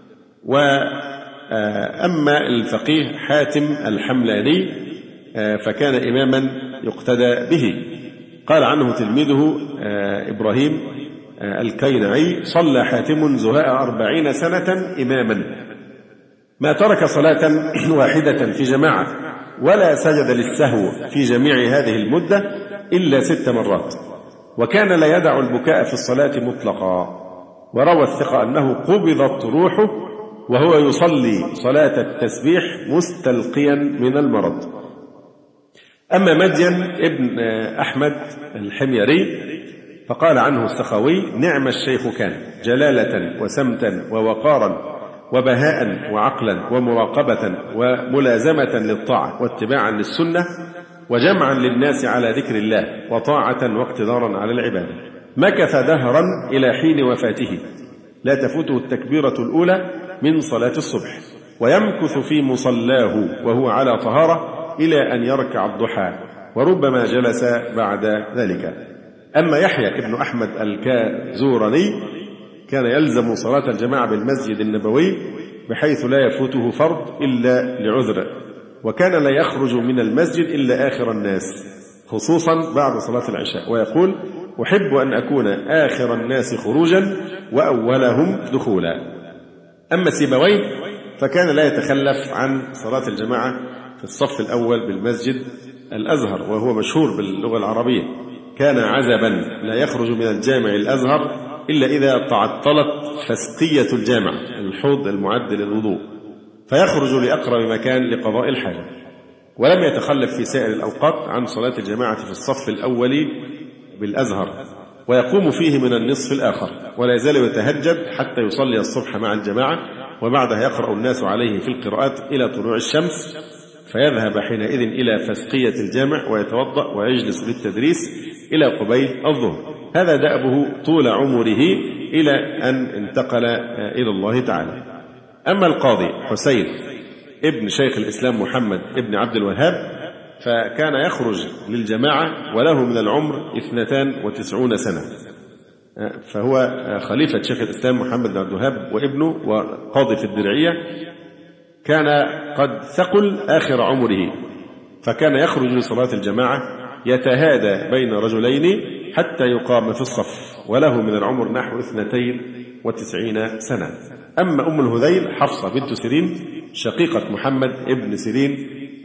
وأما الفقيه حاتم الحملاني فكان إماما يقتدى به. قال عنه تلميذه إبراهيم الكينعي: صلى حاتم زهاء 40 سنة إماما، ما ترك صلاة واحدة في جماعة ولا سجد للسهو في جميع هذه المدة إلا 6 مرات، وكان لا يدع البكاء في الصلاة مطلقا. وروى الثقة أنه قبضت روحه وهو يصلي صلاة التسبيح مستلقيا من المرض. أما مدين ابن أحمد الحميري فقال عنه السخاوي: نعم الشيخ كان، جلالة وسمتا ووقارا وبهاء وعقلا ومراقبة وملازمة للطاعة واتباعا للسنة وجمعا للناس على ذكر الله وطاعة واقتدارا على العبادة. مكث دهرا إلى حين وفاته لا تفوته التكبيرة الأولى من صلاة الصبح، ويمكث في مصلاه وهو على طهارة إلى أن يركع الضحى، وربما جلس بعد ذلك. أما يحيى ابن أحمد الكازورني كان يلزم صلاة الجماعة بالمسجد النبوي بحيث لا يفوته فرض إلا لعذر، وكان لا يخرج من المسجد إلا آخر الناس خصوصا بعد صلاة العشاء. ويقول: أحب أن أكون آخر الناس خروجا وأولهم دخولا. أما سيبويه فكان لا يتخلف عن صلاة الجماعة في الصف الأول بالمسجد الأزهر، وهو مشهور باللغة العربية. كان عزبا لا يخرج من الجامع الأزهر إلا إذا تعطلت فسقية الجامع، الحوض المعد للوضوء، فيخرج لأقرب مكان لقضاء الحاجة. ولم يتخلف في سائر الأوقات عن صلاة الجماعة في الصف الأول بالأزهر، ويقوم فيه من النصف الآخر، ولا يزال يتهجد حتى يصلي الصبح مع الجماعة، وبعدها يقرأ الناس عليه في القراءات إلى طلوع الشمس، فيذهب حينئذ إلى فسقية الجامع ويتوضأ ويجلس للتدريس إلى قبيل الظهر. هذا دأبه طول عمره إلى أن انتقل إلى الله تعالى. أما القاضي حسين ابن شيخ الإسلام محمد ابن عبد الوهاب فكان يخرج للجماعة وله من العمر 92 سنة، فهو خليفة شيخ الإسلام محمد بن عبد الوهاب وابنه وقاضي في الدرعية. كان قد ثقل آخر عمره، فكان يخرج لصلاة الجماعة يتهادى بين رجلين حتى يقام في الصف، وله من العمر نحو 92 سنة. أما أم الهذيل حفصة بنت سيرين شقيقة محمد ابن سيرين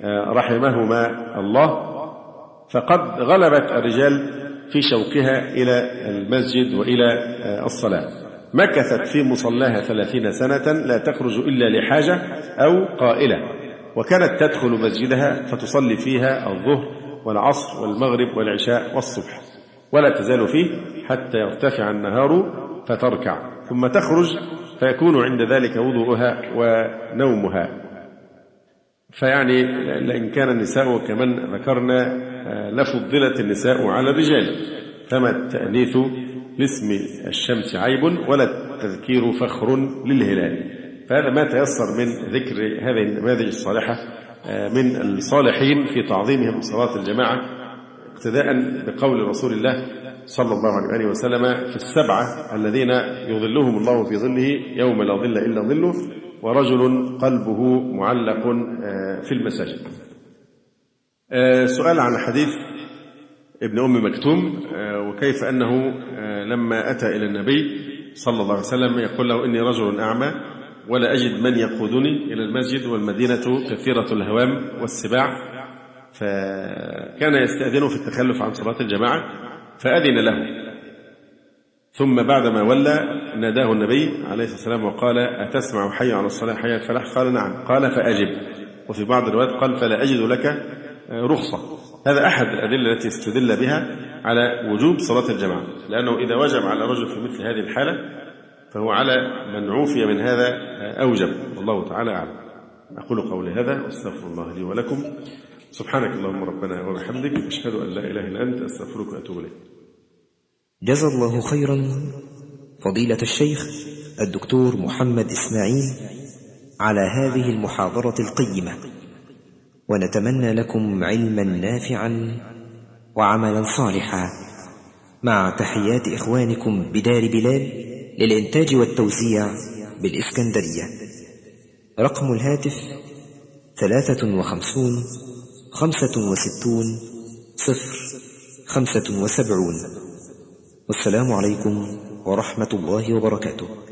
رحمهما الله، فقد غلبت الرجال في شوقها إلى المسجد وإلى الصلاة. مكثت في مصلاها 30 سنة لا تخرج إلا لحاجة أو قائلة، وكانت تدخل مسجدها فتصلي فيها الظهر والعصر والمغرب والعشاء والصبح، ولا تزال فيه حتى يرتفع النهار فتركع، ثم تخرج فيكون عند ذلك وضوءها ونومها. فيعني لئن كان النساء كمن ذكرنا لفضلت النساء على الرجال، فما التأنيث لاسم الشمس عيب ولا التذكير فخر للهلال. فهذا ما تيسر من ذكر هذه النماذج الصالحة من الصالحين في تعظيمهم صلاة الجماعة، اقتداء بقول رسول الله صلى الله عليه وسلم في 7 الذين يظلهم الله في ظله يوم لا ظل إلا ظله، ورجل قلبه معلق في المساجد. سؤال عن حديث ابن أم مكتوم، وكيف أنه لما أتى إلى النبي صلى الله عليه وسلم يقول له إني رجل أعمى ولا أجد من يقودني إلى المسجد والمدينة كثيرة الهوام والسباع، فكان يستأذنه في التخلف عن صلاة الجماعة فأذن له. ثم بعدما ولى ناداه النبي عليه الصلاة والسلام وقال أتسمع حي على الصلاة حي على الفلاح؟ قال نعم. قال فأجب. وفي بعض الروايات قال فلا أجد لك رخصة. هذا أحد الأدلة التي استدل بها على وجوب صلاة الجماعة، لأنه إذا وجب على رجل في مثل هذه الحالة فهو على من عوفي من هذا أوجب، والله تعالى أعلم. أقول قولي هذا واستغفر الله لي ولكم. سبحانك اللهم ربنا وبحمدك، أشهد أن لا إله إلا أنت، أستغفرك وأتوب إليك. جزا الله خيرا فضيلة الشيخ الدكتور محمد إسماعيل على هذه المحاضرة القيمة، ونتمنى لكم علما نافعا وعملا صالحا، مع تحيات إخوانكم بدار بلال للإنتاج والتوزيع بالإسكندرية. رقم الهاتف 53 65 075. والسلام عليكم ورحمة الله وبركاته.